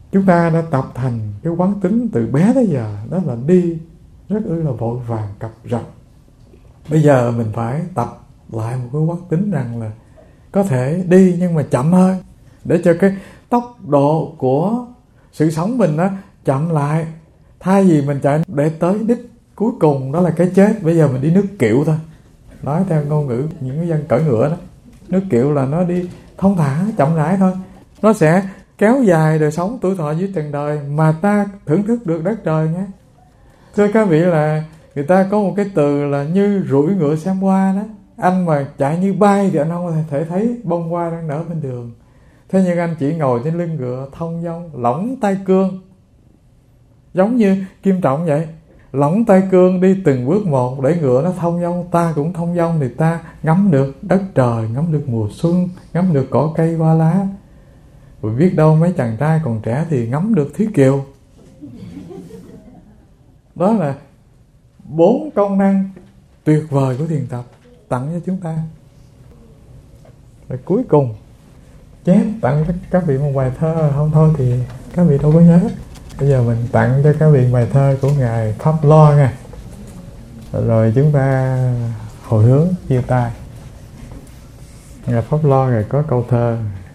Chúng ta đã tập thành cái quán tính từ bé tới giờ, đó là đi rất ư là vội vàng cập rập. Bây giờ mình phải tập lại một cái quán tính rằng là có thể đi nhưng mà chậm hơn, để cho cái tốc độ của sự sống mình đó chậm lại. Thay vì mình chạy để tới đích cuối cùng đó là cái chết, bây giờ mình đi nước kiệu thôi. Nói theo ngôn ngữ những cái dân cưỡi ngựa đó, nước kiệu là nó đi thông thả chậm rãi thôi. Nó sẽ kéo dài đời sống tuổi thọ dưới trần đời mà ta thưởng thức được đất trời nhé. Thưa các vị, là người ta có một cái từ là như rủi ngựa xem hoa đó. Anh mà chạy như bay thì anh không thể thấy bông hoa đang nở bên đường. Thế nhưng anh chỉ ngồi trên lưng ngựa thông dong, lỏng tay cương, giống như Kim Trọng vậy, lỏng tay cương đi từng bước một để ngựa nó thông dong, ta cũng thông dong, thì ta ngắm được đất trời, ngắm được mùa xuân, ngắm được cỏ cây hoa lá. Rồi biết đâu mấy chàng trai còn trẻ thì ngắm được Thúy Kiều. Đó là bốn công năng tuyệt vời của thiền tập tặng cho chúng ta. Rồi cuối cùng chép tặng cho các vị một bài thơ, không thôi thì các vị đâu có nhớ. Bây giờ mình tặng cho các vị bài thơ của Ngài Pháp Lo nha. Rồi chúng ta hồi hướng chia tay. Ngài Pháp Lo Ngài có câu thơ: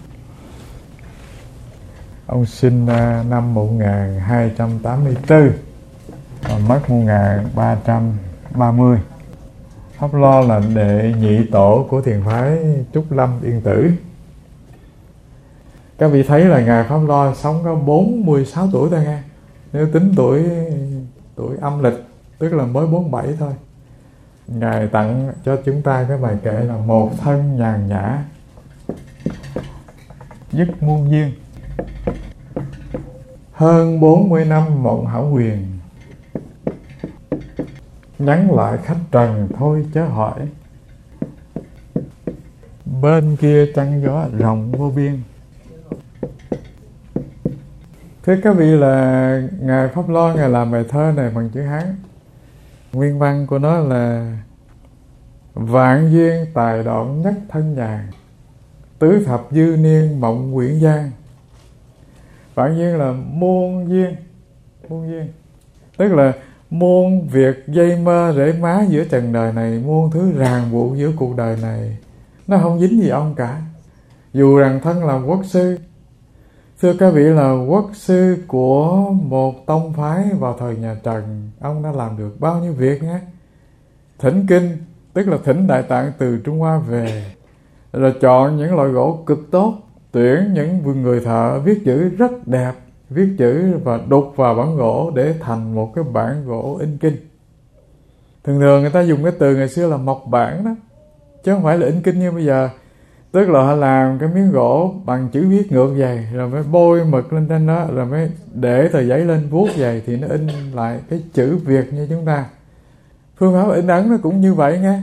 ông sinh năm một nghìn hai trăm tám mươi tư, mất một nghìn ba trăm ba mươi. Pháp Lo là đệ nhị tổ của thiền phái Trúc Lâm Yên Tử. Các vị thấy là Ngài Pháp Lo sống có bốn mươi sáu tuổi thôi nha. Nếu tính tuổi tuổi âm lịch, tức là mới bốn mươi bảy thôi. Ngài tặng cho chúng ta cái bài kệ là: một thân nhàn nhã, dứt muôn duyên, hơn bốn mươi năm mộng hảo quyền, nhắn lại khách trần thôi chớ hỏi, bên kia trăng gió rộng vô biên. Thưa các vị, là Ngài Pháp Lo Ngài làm bài thơ này bằng chữ Hán. Nguyên văn của nó là: vạn duyên tài đoạn nhất thân nhàn, tứ thập dư niên mộng quyển giang. Vạn duyên là muôn duyên, muôn duyên tức là muôn việc dây mơ rễ má giữa trần đời này, muôn thứ ràng buộc giữa cuộc đời này, nó không dính gì ông cả. Dù rằng thân là quốc sư, thưa các vị, là quốc sư của một tông phái vào thời nhà Trần, ông đã làm được bao nhiêu việc nhé. Thỉnh kinh, tức là thỉnh Đại Tạng từ Trung Hoa về, rồi chọn những loại gỗ cực tốt, tuyển những người thợ viết chữ rất đẹp, viết chữ và đục vào bản gỗ để thành một cái bản gỗ in kinh. Thường thường người ta dùng cái từ ngày xưa là mộc bản đó, chứ không phải là in kinh như bây giờ. Tức là họ làm cái miếng gỗ bằng chữ viết ngược vậy, rồi mới bôi mực lên trên đó, rồi mới để tờ giấy lên vuốt vậy thì nó in lại cái chữ Việt như chúng ta. Phương pháp in ấn nó cũng như vậy nghe.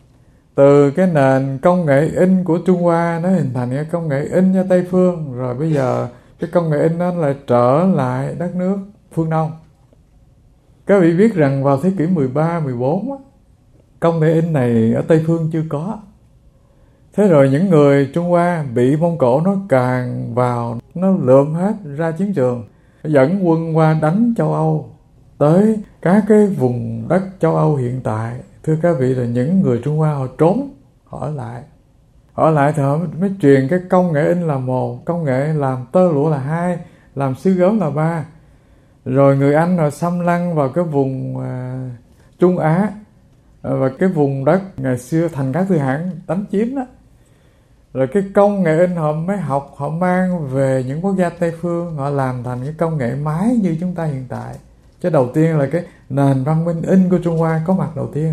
Từ cái nền công nghệ in của Trung Hoa nó hình thành cái công nghệ in cho Tây Phương, rồi bây giờ cái công nghệ in nó lại trở lại đất nước phương Đông. Các vị biết rằng vào thế kỷ mười ba, mười bốn á, công nghệ in này ở Tây Phương chưa có. Thế rồi những người Trung Hoa bị Mông Cổ nó càng vào, nó lượm hết ra chiến trường, dẫn quân qua đánh châu Âu, tới các cái vùng đất châu Âu hiện tại. Thưa các vị, là những người Trung Hoa họ trốn, họ ở lại. Họ ở lại thì họ mới truyền cái công nghệ in là một, công nghệ làm tơ lụa là hai, làm sứ gốm là ba. Rồi người Anh họ xâm lăng vào cái vùng uh, Trung Á, và cái vùng đất ngày xưa Thành Các Tư Hãn đánh chiếm đó. Rồi cái công nghệ in họ mới học, họ mang về những quốc gia Tây Phương, họ làm thành cái công nghệ máy như chúng ta hiện tại. Chứ đầu tiên là cái nền văn minh in của Trung Hoa có mặt đầu tiên.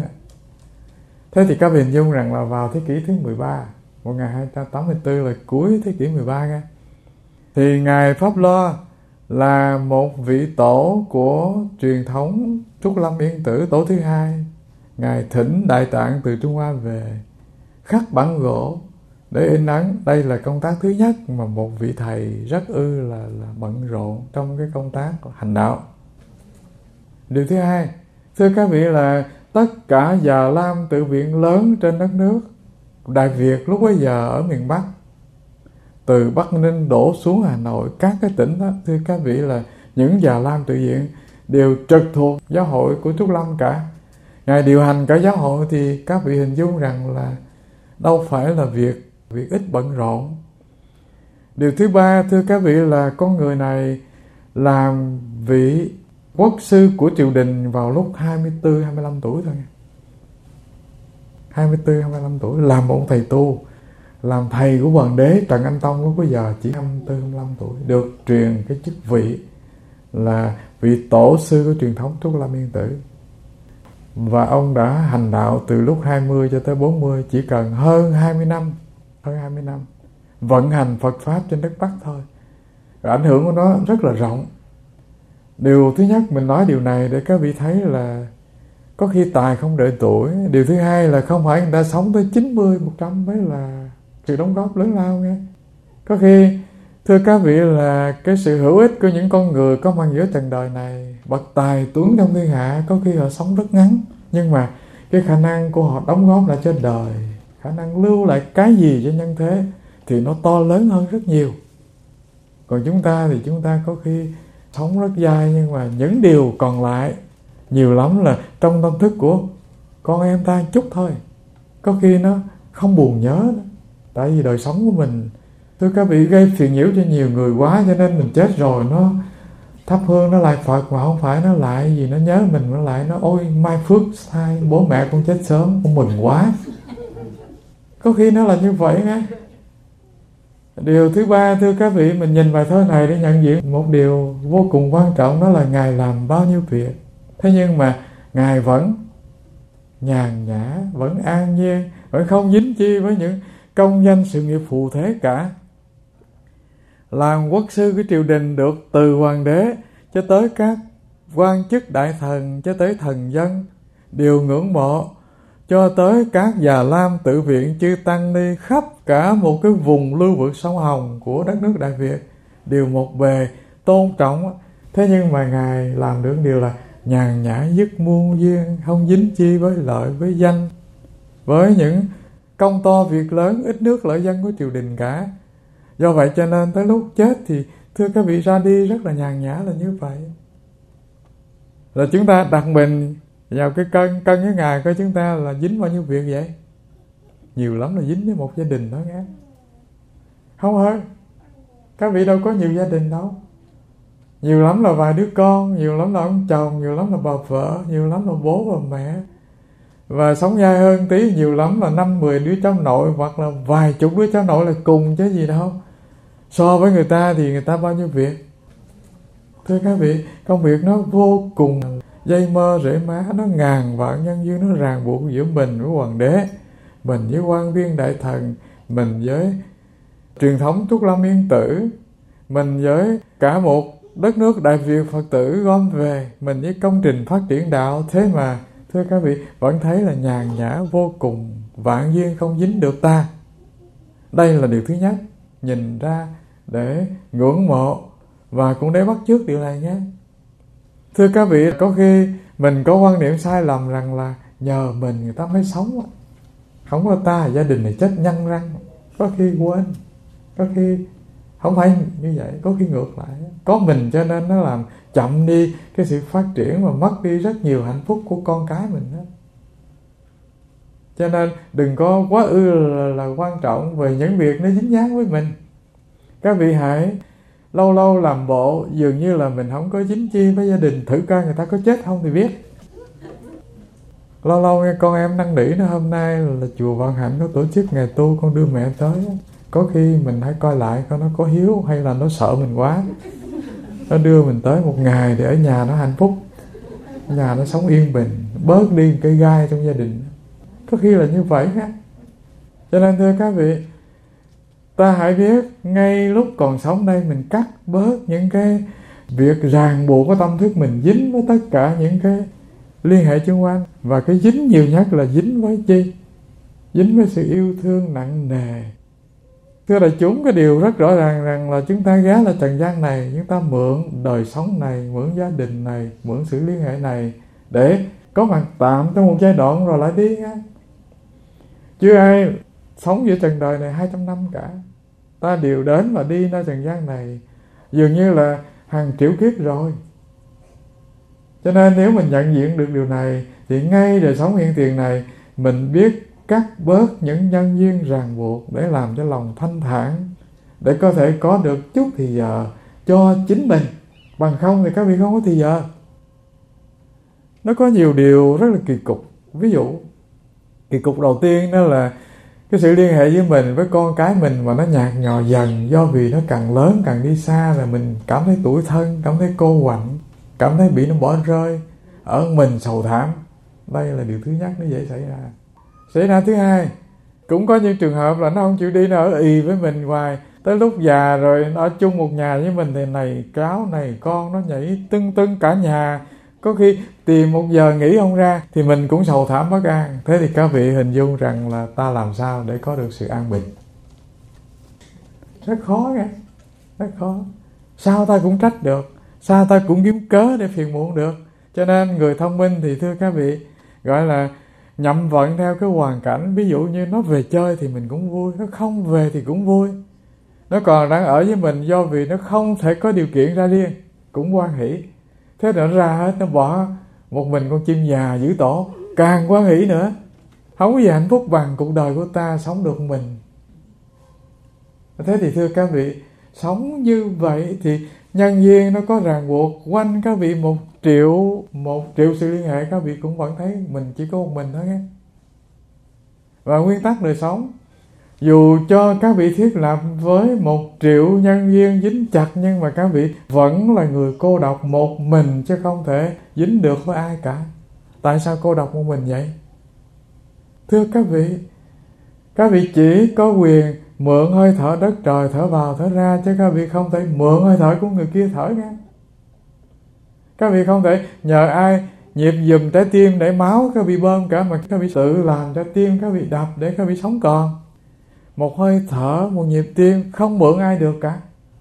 Thế thì các vị hình dung rằng là vào thế kỷ thứ mười ba, một nghìn hai trăm tám mươi tư, là cuối thế kỷ mười ba nha, thì Ngài Pháp Lo là một vị tổ của truyền thống Trúc Lâm Yên Tử, tổ thứ hai. Ngài thỉnh Đại Tạng từ Trung Hoa về, khắc bản gỗ để in ấn. Đây là công tác thứ nhất mà một vị thầy rất ư là, là bận rộn trong cái công tác hành đạo. Điều thứ hai, thưa các vị, là tất cả Già Lam tự viện lớn trên đất nước Đại Việt lúc bấy giờ ở miền Bắc, từ Bắc Ninh đổ xuống Hà Nội, các cái tỉnh đó, thưa các vị, là những Già Lam tự viện đều trực thuộc giáo hội của Trúc Lâm cả. Ngài điều hành cả giáo hội thì các vị hình dung rằng là đâu phải là việc việc ít bận rộn. Điều thứ ba, thưa các vị, là con người này làm vị quốc sư của triều đình vào lúc hai mươi tư, hai mươi lăm tuổi thôi. hai mươi tư, hai mươi lăm tuổi, làm một thầy tu, làm thầy của hoàng đế Trần Anh Tông lúc bấy giờ chỉ hai mươi tư, hai mươi lăm tuổi, được truyền cái chức vị là vị tổ sư của truyền thống Trúc Lâm Yên Tử. Và ông đã hành đạo từ lúc hai mươi cho tới bốn mươi, chỉ cần hơn hai mươi năm, hơn hai mươi năm vận hành Phật Pháp trên đất Bắc thôi. Và ảnh hưởng của nó rất là rộng. Điều thứ nhất, mình nói điều này để các vị thấy là có khi tài không đợi tuổi. Điều thứ hai là không phải người ta sống tới chín mươi, một trăm mới là sự đóng góp lớn lao nghe. Có khi, thưa các vị, là cái sự hữu ích của những con người có mặt giữa trần đời này, bậc tài tuấn trong thiên hạ, có khi họ sống rất ngắn, nhưng mà cái khả năng của họ đóng góp lại cho đời, khả năng lưu lại cái gì cho nhân thế thì nó to lớn hơn rất nhiều. Còn chúng ta thì chúng ta có khi sống rất dai, nhưng mà những điều còn lại nhiều lắm là trong tâm thức của con em ta chút thôi. Có khi nó không buồn nhớ nữa. Tại vì đời sống của mình, thưa các vị, gây phiền nhiễu cho nhiều người quá, cho nên mình chết rồi nó thắp hương nó lại Phật, mà không phải nó lại gì nó nhớ mình, nó lại nó ôi mai phước sai, bố mẹ con chết sớm, con mừng quá. Có khi nó là như vậy nghe. Điều thứ ba, thưa các vị, mình nhìn bài thơ này để nhận diện một điều vô cùng quan trọng, đó là Ngài làm bao nhiêu việc, thế nhưng mà Ngài vẫn nhàn nhã, vẫn an nhiên, vẫn không dính chi với những công danh sự nghiệp phù thế cả. Làm quốc sư của triều đình được từ hoàng đế cho tới các quan chức đại thần, cho tới thần dân đều ngưỡng mộ, cho tới các Già Lam tự viện chư tăng ni khắp cả một cái vùng lưu vực sông Hồng của đất nước Đại Việt đều một bề tôn trọng. Thế nhưng mà Ngài làm được điều là nhàn nhã dứt muôn duyên, không dính chi với lợi, với danh, với những công to việc lớn, ít nước lợi dân của triều đình cả. Do vậy cho nên tới lúc chết thì thưa các vị, ra đi rất là nhàn nhã là như vậy. Là chúng ta đặt mình vào cái cân cân với Ngài, coi chúng ta là dính bao nhiêu việc vậy. Nhiều lắm là dính với một gia đình đó nghe. Không ơi, các vị đâu có nhiều gia đình đâu. Nhiều lắm là vài đứa con, nhiều lắm là ông chồng, nhiều lắm là bà vợ, nhiều lắm là bố và mẹ. Và sống dai hơn tí, nhiều lắm là năm mười đứa cháu nội, hoặc là vài chục đứa cháu nội là cùng chứ gì đâu. So với người ta thì người ta bao nhiêu việc. Thưa các vị, công việc nó vô cùng dây mơ rễ má, nó ngàn vạn nhân duyên, nó ràng buộc giữa mình với hoàng đế, mình với quan viên đại thần, mình với truyền thống Trúc Lâm Yên Tử, mình với cả một đất nước Đại Việt Phật tử gom về, mình với công trình phát triển đạo. Thế mà thưa các vị, vẫn thấy là nhàn nhã vô cùng, vạn duyên không dính được ta. Đây là điều thứ nhất, nhìn ra để ngưỡng mộ và cũng để bắt chước điều này nhé. Thưa các vị, có khi mình có quan niệm sai lầm rằng là nhờ mình người ta mới sống, không có ta gia đình này chết nhăn răng. Có khi quên, có khi không phải như vậy, có khi ngược lại. Có mình cho nên nó làm chậm đi cái sự phát triển và mất đi rất nhiều hạnh phúc của con cái mình đó. Cho nên đừng có quá ư là, là quan trọng về những việc nó dính dáng với mình. Các vị hãy lâu lâu làm bộ dường như là mình không có dính chi với gia đình, thử coi người ta có chết không thì biết. Lâu lâu nghe con em năn nỉ nó, hôm nay là chùa Vạn Hạnh có tổ chức ngày tu, con đưa mẹ tới. Có khi mình hãy coi lại coi nó có hiếu hay là nó sợ mình quá, nó đưa mình tới một ngày để ở nhà nó hạnh phúc, nhà nó sống yên bình, bớt đi cây gai trong gia đình. Có khi là như vậy ha. Cho nên thưa các vị, ta hãy biết ngay lúc còn sống đây mình cắt bớt những cái việc ràng buộc của tâm thức mình, dính với tất cả những cái liên hệ xung quanh. Và cái dính nhiều nhất là dính với chi? Dính với sự yêu thương nặng nề. Thưa đại chúng, cái điều rất rõ ràng rằng là chúng ta ghé là trần gian này, chúng ta mượn đời sống này, mượn gia đình này, mượn sự liên hệ này để có mặt tạm trong một giai đoạn rồi lại đi nha. Chứ ai sống giữa trần đời này hai trăm năm cả. Ta đều đến và đi nơi trần gian này dường như là hàng triệu kiếp rồi. Cho nên nếu mình nhận diện được điều này thì ngay đời sống hiện tiền này mình biết cắt bớt những nhân duyên ràng buộc để làm cho lòng thanh thản, để có thể có được chút thì giờ cho chính mình. Bằng không thì các vị không có thì giờ. Nó có nhiều điều rất là kỳ cục. Ví dụ kỳ cục đầu tiên đó là cái sự liên hệ với mình, với con cái mình mà nó nhạt nhòa dần, do vì nó càng lớn càng đi xa là mình cảm thấy tủi thân, cảm thấy cô quạnh, cảm thấy bị nó bỏ rơi, ở mình sầu thảm. Đây là điều thứ nhất nó dễ xảy ra. Xảy ra thứ hai, cũng có những trường hợp là nó không chịu đi, nó ở ì với mình hoài, tới lúc già rồi nó ở chung một nhà với mình thì này cáo này con nó nhảy tưng tưng cả nhà, có khi tìm một giờ nghỉ không ra thì mình cũng sầu thảm bất an. Thế thì các vị hình dung rằng là ta làm sao để có được sự an bình? Rất khó nghe, rất khó. Sao ta cũng trách được, sao ta cũng kiếm cớ để phiền muộn được. Cho nên người thông minh thì thưa các vị, gọi là nhậm vận theo cái hoàn cảnh. Ví dụ như nó về chơi thì mình cũng vui, nó không về thì cũng vui. Nó còn đang ở với mình do vì nó không thể có điều kiện ra riêng, cũng hoan hỷ. Thế nó ra hết, nó bỏ một mình con chim già giữ tổ, càng hoan hỷ nữa. Không có gì hạnh phúc bằng cuộc đời của ta sống được mình. Thế thì thưa các vị, sống như vậy thì nhân duyên nó có ràng buộc quanh các vị một triệu, một triệu sự liên hệ, các vị cũng vẫn thấy mình chỉ có một mình thôi nghe. Và nguyên tắc đời sống, dù cho các vị thiết lập với một triệu nhân duyên dính chặt, nhưng mà các vị vẫn là người cô độc một mình, chứ không thể dính được với ai cả. Tại sao cô độc một mình vậy? Thưa các vị, các vị chỉ có quyền mượn hơi thở đất trời thở vào thở ra, chứ các vị không thể mượn hơi thở của người kia thở nha. Các vị không thể nhờ ai nhịp dùm trái tim để máu các vị bơm cả, mà các vị tự làm cho tim các vị đập để các vị sống còn. Một hơi thở, một nhịp tim không mượn ai được cả.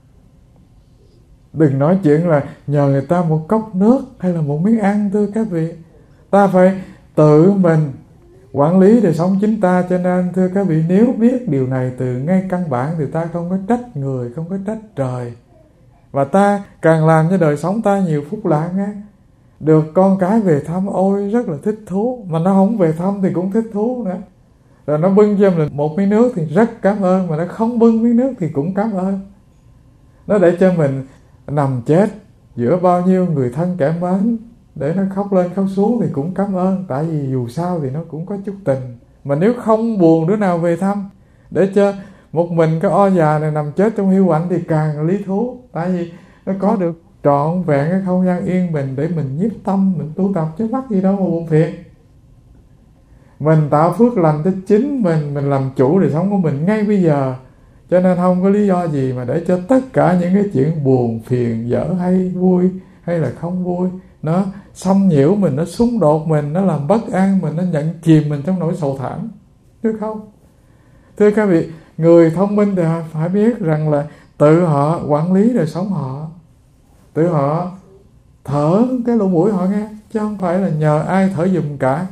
Đừng nói chuyện là nhờ người ta một cốc nước hay là một miếng ăn. Thưa các vị, ta phải tự mình quản lý đời sống chính ta. Cho nên thưa các vị, nếu biết điều này từ ngay căn bản thì ta không có trách người, không có trách trời. Và ta càng làm cho đời sống ta nhiều phúc lạc á. Được con cái về thăm ôi rất là thích thú, mà nó không về thăm thì cũng thích thú nữa. Rồi nó bưng cho mình một miếng nước thì rất cảm ơn, mà nó không bưng miếng nước thì cũng cảm ơn. Nó để cho mình nằm chết giữa bao nhiêu người thân kẻ mến, để nó khóc lên khóc xuống thì cũng cảm ơn. Tại vì dù sao thì nó cũng có chút tình. Mà nếu không buồn đứa nào về thăm, để cho một mình cái o già này nằm chết trong hiu quạnh thì càng lý thú. Tại vì nó có được trọn vẹn cái không gian yên bình để mình nhiếp tâm, mình tu tập, chứ mắc gì đâu mà buồn phiền. Mình tạo phước lành cho chính mình, mình làm chủ đời sống của mình ngay bây giờ. Cho nên không có lý do gì mà để cho tất cả những cái chuyện buồn, phiền, dở hay vui hay là không vui nó xâm nhiễu mình, nó xung đột mình, nó làm bất an mình, nó nhận chìm mình trong nỗi sầu thảm. Được không? Thưa các vị, người thông minh thì phải biết rằng là tự họ quản lý đời sống họ, tự họ thở cái lỗ mũi họ nghe, chứ không phải là nhờ ai thở giùm cả.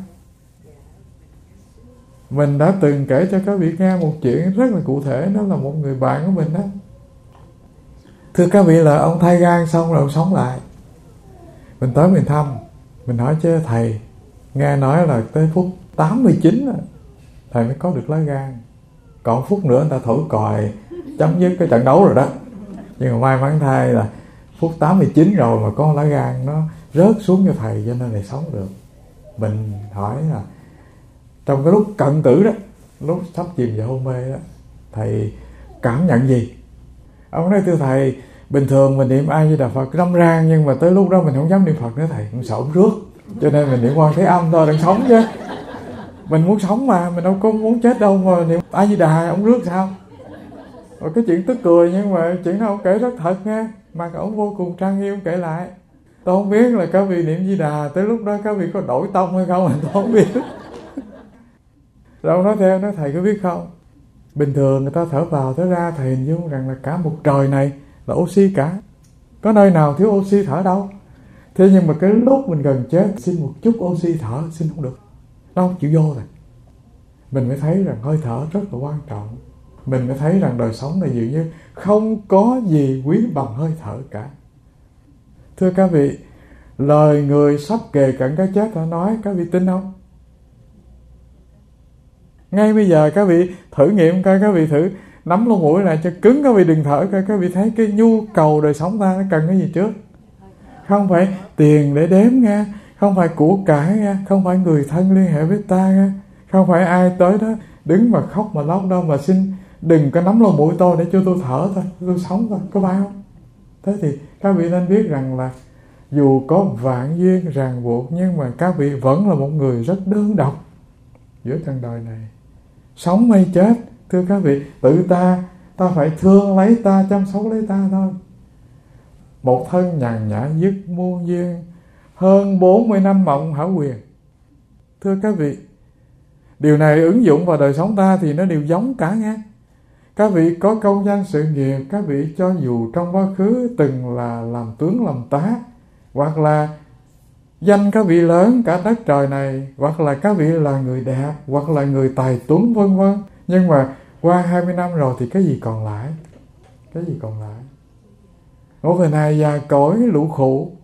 Mình đã từng kể cho các vị nghe một chuyện rất là cụ thể. Đó là một người bạn của mình đó. Thưa các vị, là ông thay gan xong rồi ông sống lại. Mình tới mình thăm, mình hỏi chứ thầy, nghe nói là tới phút tám mươi chín rồi thầy mới có được lá gan, còn phút nữa người ta thổi còi chấm dứt cái trận đấu rồi đó. Nhưng mà may mắn thay là phút tám mươi chín rồi mà có lá gan nó rớt xuống cho thầy, cho nên thầy sống được. Mình hỏi là trong cái lúc cận tử đó, lúc sắp chìm vào hôn mê đó, thầy cảm nhận gì? Ông nói thưa thầy, bình thường mình niệm A Di Đà Phật năm rang, nhưng mà tới lúc đó mình không dám niệm Phật nữa thầy, mình sợ ông rước, cho nên mình niệm Quan Thế Âm thôi, đừng sống chứ. Mình muốn sống mà, mình đâu có muốn chết đâu, mà niệm A Di Đà ông rước sao? Rồi cái chuyện tức cười, nhưng mà chuyện đó ông kể rất thật nha, mà ông vô cùng trang nghiêm kể lại. Tôi không biết là các vị niệm Di Đà tới lúc đó các vị có đổi tông hay không, tôi không biết. Rồi ông nói theo, nói thầy có biết không, bình thường người ta thở vào thở ra, thầy hình dung rằng là cả một trời này là oxy cả, có nơi nào thiếu oxy thở đâu. Thế nhưng mà cái lúc mình gần chết xin một chút oxy thở xin không được, nó không chịu vô rồi. Mình mới thấy rằng hơi thở rất là quan trọng. mình mới thấy rằng đời sống này dường như không có gì quý bằng hơi thở cả. Thưa các vị, lời người sắp kề cận cái chết đã nói, các vị tin không? Ngay bây giờ các vị thử nghiệm coi, các vị thử nắm lỗ mũi lại cho cứng, các vị đừng thở coi, các vị thấy cái nhu cầu đời sống ta nó cần cái gì trước? Không phải tiền để đếm nha, không phải của cải nha, không phải người thân liên hệ với ta nha, không phải ai tới đó đứng mà khóc mà lóc đâu, mà xin đừng có nắm lỗ mũi tôi để cho tôi thở thôi, tôi sống thôi, có phải không? Thế thì các vị nên biết rằng là dù có vạn duyên ràng buộc, nhưng mà các vị vẫn là một người rất đơn độc giữa trần đời này. Sống hay chết, thưa các vị, tự ta, ta phải thương lấy ta, chăm sóc lấy ta thôi. Một thân nhàn nhã dứt muôn duyên, hơn bốn mươi năm mộng hảo quyền. Thưa các vị, điều này ứng dụng vào đời sống ta thì nó đều giống cả nghe. Các vị có công danh sự nghiệp, các vị cho dù trong quá khứ từng là làm tướng làm tá, hoặc là danh các vị lớn cả đất trời này, hoặc là các vị là người đẹp, hoặc là người tài tuấn vân vân, nhưng mà qua hai mươi năm rồi thì cái gì còn lại? Cái gì còn lại? Một thời này già cỗi lũ khụ.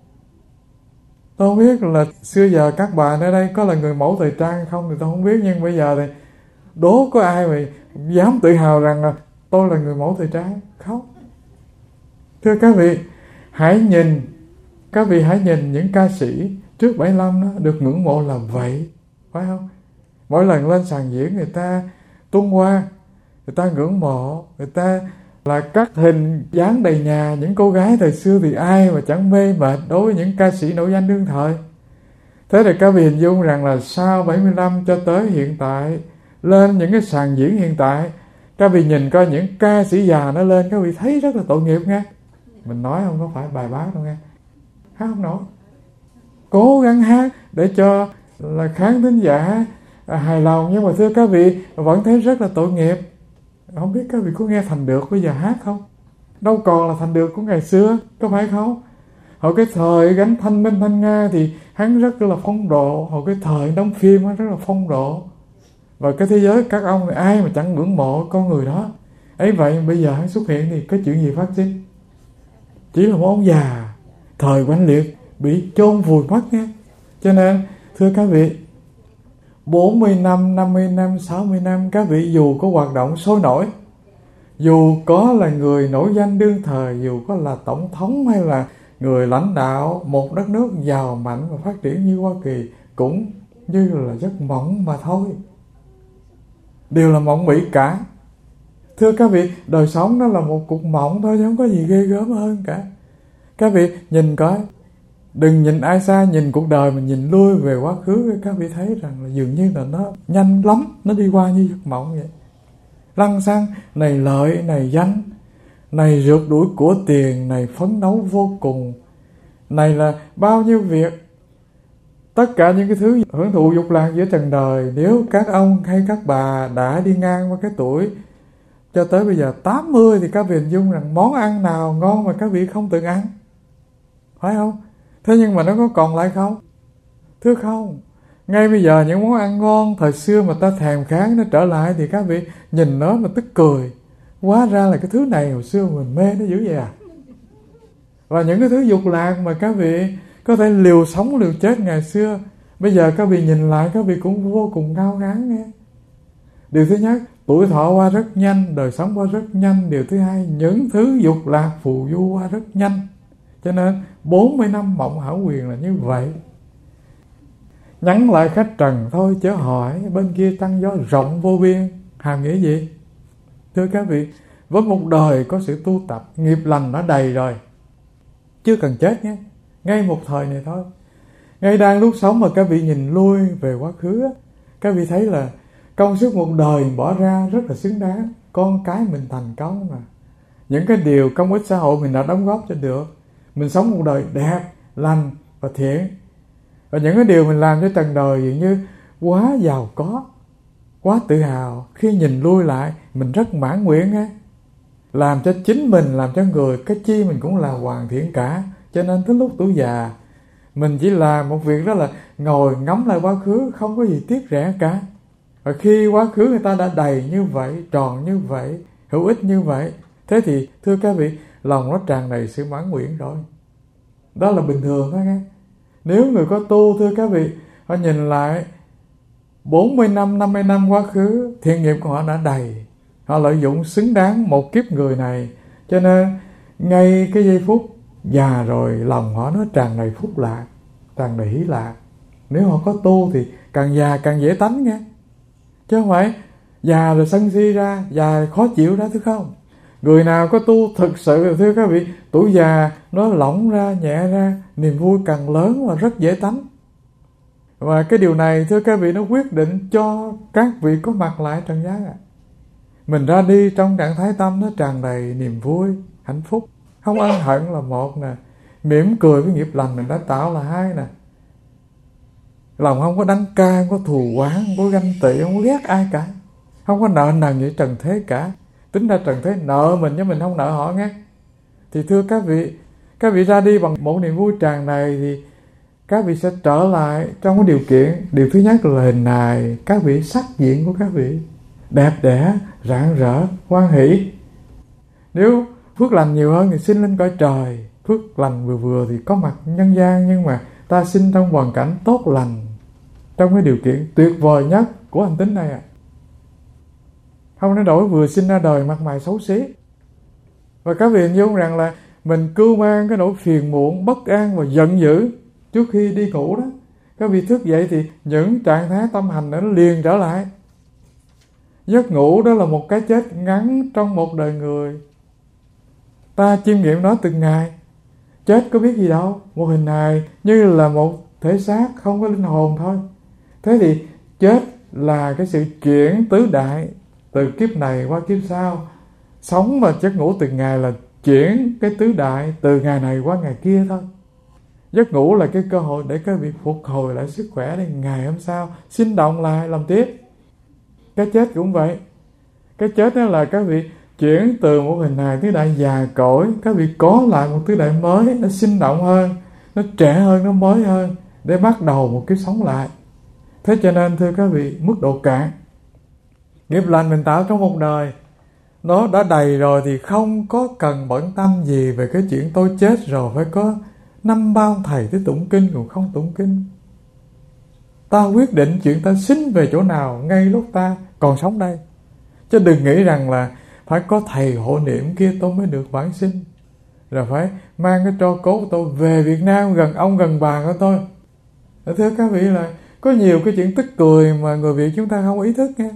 Tôi không biết là xưa giờ các bà ở đây có là người mẫu thời trang không thì tôi không biết, nhưng bây giờ thì đố có ai mà dám tự hào rằng là tôi là người mẫu thời trang không? Thưa các vị, hãy nhìn, các vị hãy nhìn những ca sĩ trước bảy mươi lăm đó, được ngưỡng mộ là vậy, phải không? Mỗi lần lên sàn diễn người ta tung hoa, người ta ngưỡng mộ, người ta là các hình dáng đầy nhà. Những cô gái thời xưa thì ai mà chẳng mê mệt đối với những ca sĩ nổi danh đương thời. Thế thì các vị hình dung rằng là sau bảy mươi lăm cho tới hiện tại, lên những cái sàn diễn hiện tại, các vị nhìn coi những ca sĩ già nó lên, các vị thấy rất là tội nghiệp nghe. Mình nói không có phải bài bác đâu nghe, hát không nổi, cố gắng hát để cho là khán thính giả hài lòng, nhưng mà thưa các vị vẫn thấy rất là tội nghiệp. Không biết các vị có nghe Thành Được bây giờ hát không? Đâu còn là Thành Được của ngày xưa, có phải không? Hồi cái thời gánh Thanh Minh Thanh Nga thì hắn rất là phong độ. Hồi cái thời đóng phim hắn rất là phong độ. Và cái thế giới các ông thì ai mà chẳng ngưỡng mộ con người đó. Ấy vậy bây giờ hắn xuất hiện thì có chuyện gì phát sinh? Chỉ là một ông già thời oanh liệt bị chôn vùi mất nha. Cho nên thưa các vị, bốn mươi năm, năm mươi năm, sáu mươi năm, các vị dù có hoạt động sôi nổi, dù có là người nổi danh đương thời, dù có là tổng thống hay là người lãnh đạo một đất nước giàu mạnh và phát triển như Hoa Kỳ, cũng như là giấc mộng mà thôi. Đều là mộng mị cả. Thưa các vị, đời sống đó là một cuộc mộng thôi, chứ không có gì ghê gớm hơn cả. Các vị nhìn coi, đừng nhìn ai xa, nhìn cuộc đời mình nhìn lui về quá khứ, các vị thấy rằng là dường như là nó nhanh lắm, nó đi qua như giấc mộng vậy. Lăng xăng, này lợi, này danh, này rượt đuổi của tiền, này phấn đấu vô cùng, này là bao nhiêu việc. Tất cả những cái thứ hưởng thụ dục lạc giữa trần đời, nếu các ông hay các bà đã đi ngang qua cái tuổi cho tới bây giờ tám mươi thì các vị hình dung rằng món ăn nào ngon mà các vị không từng ăn, phải không? Thế nhưng mà nó có còn lại không? Thưa không. Ngay bây giờ những món ăn ngon thời xưa mà ta thèm khát nó trở lại thì các vị nhìn nó mà tức cười. Hóa ra là cái thứ này hồi xưa mình mê nó dữ vậy à. Và những cái thứ dục lạc mà các vị có thể liều sống liều chết ngày xưa, bây giờ các vị nhìn lại các vị cũng vô cùng ngao ngán nghe. Điều thứ nhất, tuổi thọ qua rất nhanh, đời sống qua rất nhanh. Điều thứ hai, những thứ dục lạc phù du qua rất nhanh. Cho nên bốn mươi năm mộng hảo quyền là như vậy. Nhắn lại khách trần thôi chớ hỏi, bên kia trăng gió rộng vô biên. Hàm nghĩa gì? Thưa các vị, với một đời có sự tu tập, nghiệp lành đã đầy rồi, chưa cần chết nhé, ngay một thời này thôi. Ngay đang lúc sống mà các vị nhìn lui về quá khứ, các vị thấy là công sức một đời bỏ ra rất là xứng đáng. Con cái mình thành công mà, những cái điều công ích xã hội mình đã đóng góp cho được. Mình sống một đời đẹp, lành và thiện. Và những cái điều mình làm cho trần đời dường như quá giàu có, quá tự hào. Khi nhìn lui lại, mình rất mãn nguyện nghe. Làm cho chính mình, làm cho người, cái chi mình cũng là hoàn thiện cả. Cho nên tới lúc tuổi già, mình chỉ làm một việc đó là ngồi ngắm lại quá khứ, không có gì tiếc rẻ cả. Và khi quá khứ người ta đã đầy như vậy, tròn như vậy, hữu ích như vậy. Thế thì thưa các vị, lòng nó tràn đầy sự mãn nguyện rồi. Đó là bình thường thôi nghe. Nếu người có tu, thưa các vị, họ nhìn lại bốn mươi năm, năm mươi năm quá khứ, thiện nghiệp của họ đã đầy. Họ lợi dụng xứng đáng một kiếp người này. Cho nên ngay cái giây phút già rồi, lòng họ nó tràn đầy phúc lạc, tràn đầy hỷ lạc. Nếu họ có tu thì càng già càng dễ tánh nghe. Chứ không phải già rồi sân si ra, già khó chịu đó, thưa không? Người nào có tu thực sự, thưa các vị, tuổi già nó lỏng ra, nhẹ ra, niềm vui càng lớn và rất dễ tánh. Và cái điều này, thưa các vị, nó quyết định cho các vị có mặt lại trần gian ạ. À. Mình ra đi trong trạng thái tâm nó tràn đầy niềm vui, hạnh phúc. Không ân hận là một nè, mỉm cười với nghiệp lành mình đã tạo là hai nè. Lòng không có đắng cay, không có thù oán, không có ganh tị, không có ghét ai cả. Không có nợ nần với trần thế cả. Tính ra trần thế nợ mình chứ mình không nợ họ nghe. Thì thưa các vị, các vị ra đi bằng một niềm vui tràn đầy thì các vị sẽ trở lại trong cái điều kiện. Điều thứ nhất là hình hài các vị, sắc diện của các vị đẹp đẽ, rạng rỡ, hoan hỷ. Nếu phước lành nhiều hơn thì sinh lên cõi trời. Phước lành vừa vừa thì có mặt nhân gian, nhưng mà ta sinh trong hoàn cảnh tốt lành, trong cái điều kiện tuyệt vời nhất của hành tinh này ạ. À. Không nói đổi vừa sinh ra đời mặt mày xấu xí. Và các vị hình dung rằng là mình cưu mang cái nỗi phiền muộn, bất an và giận dữ trước khi đi ngủ đó. Các vị thức dậy thì những trạng thái tâm hành nó liền trở lại. Giấc ngủ đó là một cái chết ngắn trong một đời người. Ta chiêm nghiệm nó từng ngày. Chết có biết gì đâu, một hình hài như là một thể xác không có linh hồn thôi. Thế thì chết là cái sự chuyển tứ đại từ kiếp này qua kiếp sau. Sống và giấc ngủ từng ngày là chuyển cái tứ đại từ ngày này qua ngày kia thôi. Giấc ngủ là cái cơ hội để các vị phục hồi lại sức khỏe để ngày hôm sau sinh động lại làm tiếp. Cái chết cũng vậy. Cái chết đó là các vị chuyển từ một hình hài tứ đại già cỗi, các vị có lại một tứ đại mới, nó sinh động hơn, nó trẻ hơn, nó mới hơn, để bắt đầu một kiếp sống lại. Thế cho nên thưa các vị, mức độ cạn nghiệp lành mình tạo trong một đời nó đã đầy rồi thì không có cần bận tâm gì về cái chuyện tôi chết rồi phải có năm bao thầy tới tụng kinh còn không tụng kinh. Ta quyết định chuyện ta sinh về chỗ nào ngay lúc ta còn sống đây. Chứ đừng nghĩ rằng là phải có thầy hộ niệm kia tôi mới được vãng sinh, rồi phải mang cái tro cốt của tôi về Việt Nam gần ông gần bà của tôi. Thưa các vị là có nhiều cái chuyện tức cười mà người Việt chúng ta không ý thức nghe.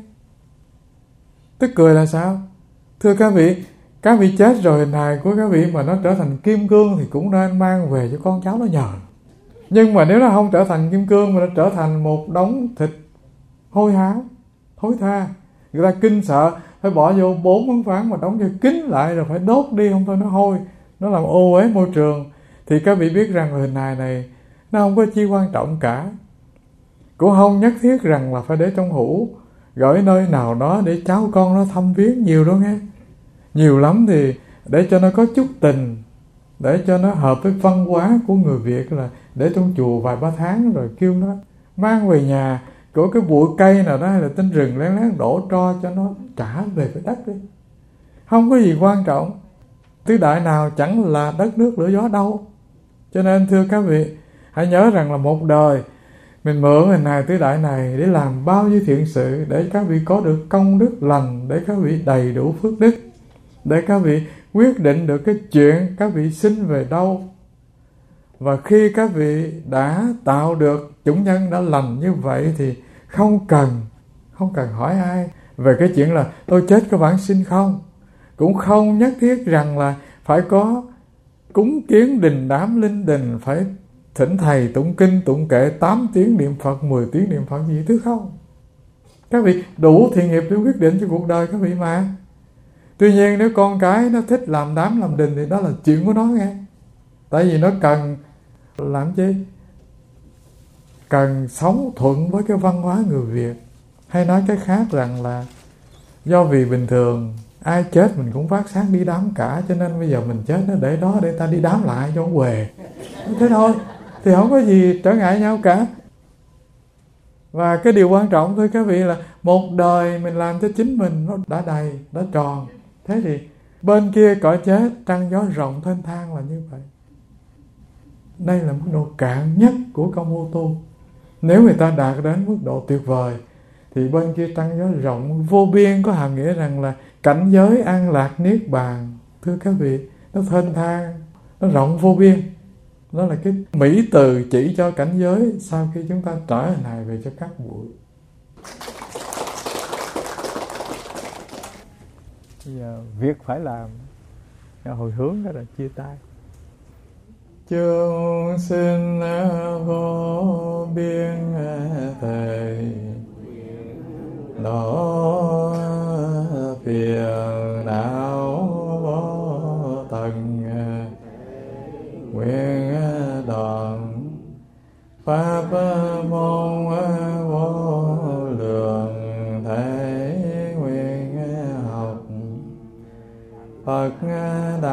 Tức cười là sao? Thưa các vị, các vị chết rồi hình hài của các vị mà nó trở thành kim cương thì cũng nên mang về cho con cháu nó nhờ. Nhưng mà nếu nó không trở thành kim cương mà nó trở thành một đống thịt hôi hám, thối tha, người ta kinh sợ phải bỏ vô bốn ấn phán mà đóng cho kín lại rồi phải đốt đi, không thôi nó hôi, nó làm ô uế môi trường, thì các vị biết rằng hình hài này nó không có chi quan trọng cả. Cũng không nhất thiết rằng là phải để trong hũ, gửi nơi nào đó để cháu con nó thăm viếng nhiều đâu nghe. Nhiều lắm thì để cho nó có chút tình, để cho nó hợp với văn hóa của người Việt là để trong chùa vài ba tháng rồi kêu nó mang về nhà của cái bụi cây nào đó hay là trên rừng lén lén đổ tro cho nó trả về cái đất đi. Không có gì quan trọng. Tứ đại nào chẳng là đất nước lửa gió đâu. Cho nên thưa các vị, hãy nhớ rằng là một đời mình mượn hình hài tứ đại này để làm bao nhiêu thiện sự, để các vị có được công đức lành, để các vị đầy đủ phước đức, để các vị quyết định được cái chuyện các vị sinh về đâu. Và khi các vị đã tạo được chủng nhân đã lành như vậy thì không cần không cần hỏi ai về cái chuyện là tôi chết có vãng sinh không. Cũng không nhất thiết rằng là phải có cúng kiến đình đám linh đình, phải thỉnh thầy tụng kinh tụng kệ tám tiếng niệm Phật, mười tiếng niệm Phật gì thứ không. Các vị đủ thiện nghiệp để quyết định cho cuộc đời các vị mà. Tuy nhiên nếu con cái nó thích làm đám làm đình thì đó là chuyện của nó nghe. Tại vì nó cần làm chi? Cần sống thuận với cái văn hóa người Việt. Hay nói cái khác rằng là do vì bình thường ai chết mình cũng phát sáng đi đám cả, cho nên bây giờ mình chết nó để đó để ta đi đám lại cho quề. Thế thôi, thì không có gì trở ngại nhau cả. Và cái điều quan trọng thôi các vị là một đời mình làm cho chính mình nó đã đầy, đã tròn. Thế thì bên kia cõi chết trăng gió rộng thênh thang là như vậy. Đây là mức độ cạn nhất của công phu tu. Nếu người ta đạt đến mức độ tuyệt vời thì bên kia trăng gió rộng vô biên có hàm nghĩa rằng là cảnh giới an lạc niết bàn. Thưa các vị, nó thênh thang, nó rộng vô biên. Đó là cái mỹ từ chỉ cho cảnh giới sau khi chúng ta trở hình hài về cho các bụi. Bây giờ việc phải làm, hồi hướng đó là chia tay. Chúng sinh vô biên thầy đó phiền não vô tận nguyện đoàn pháp môn vô lượng thể nguyện học Phật đã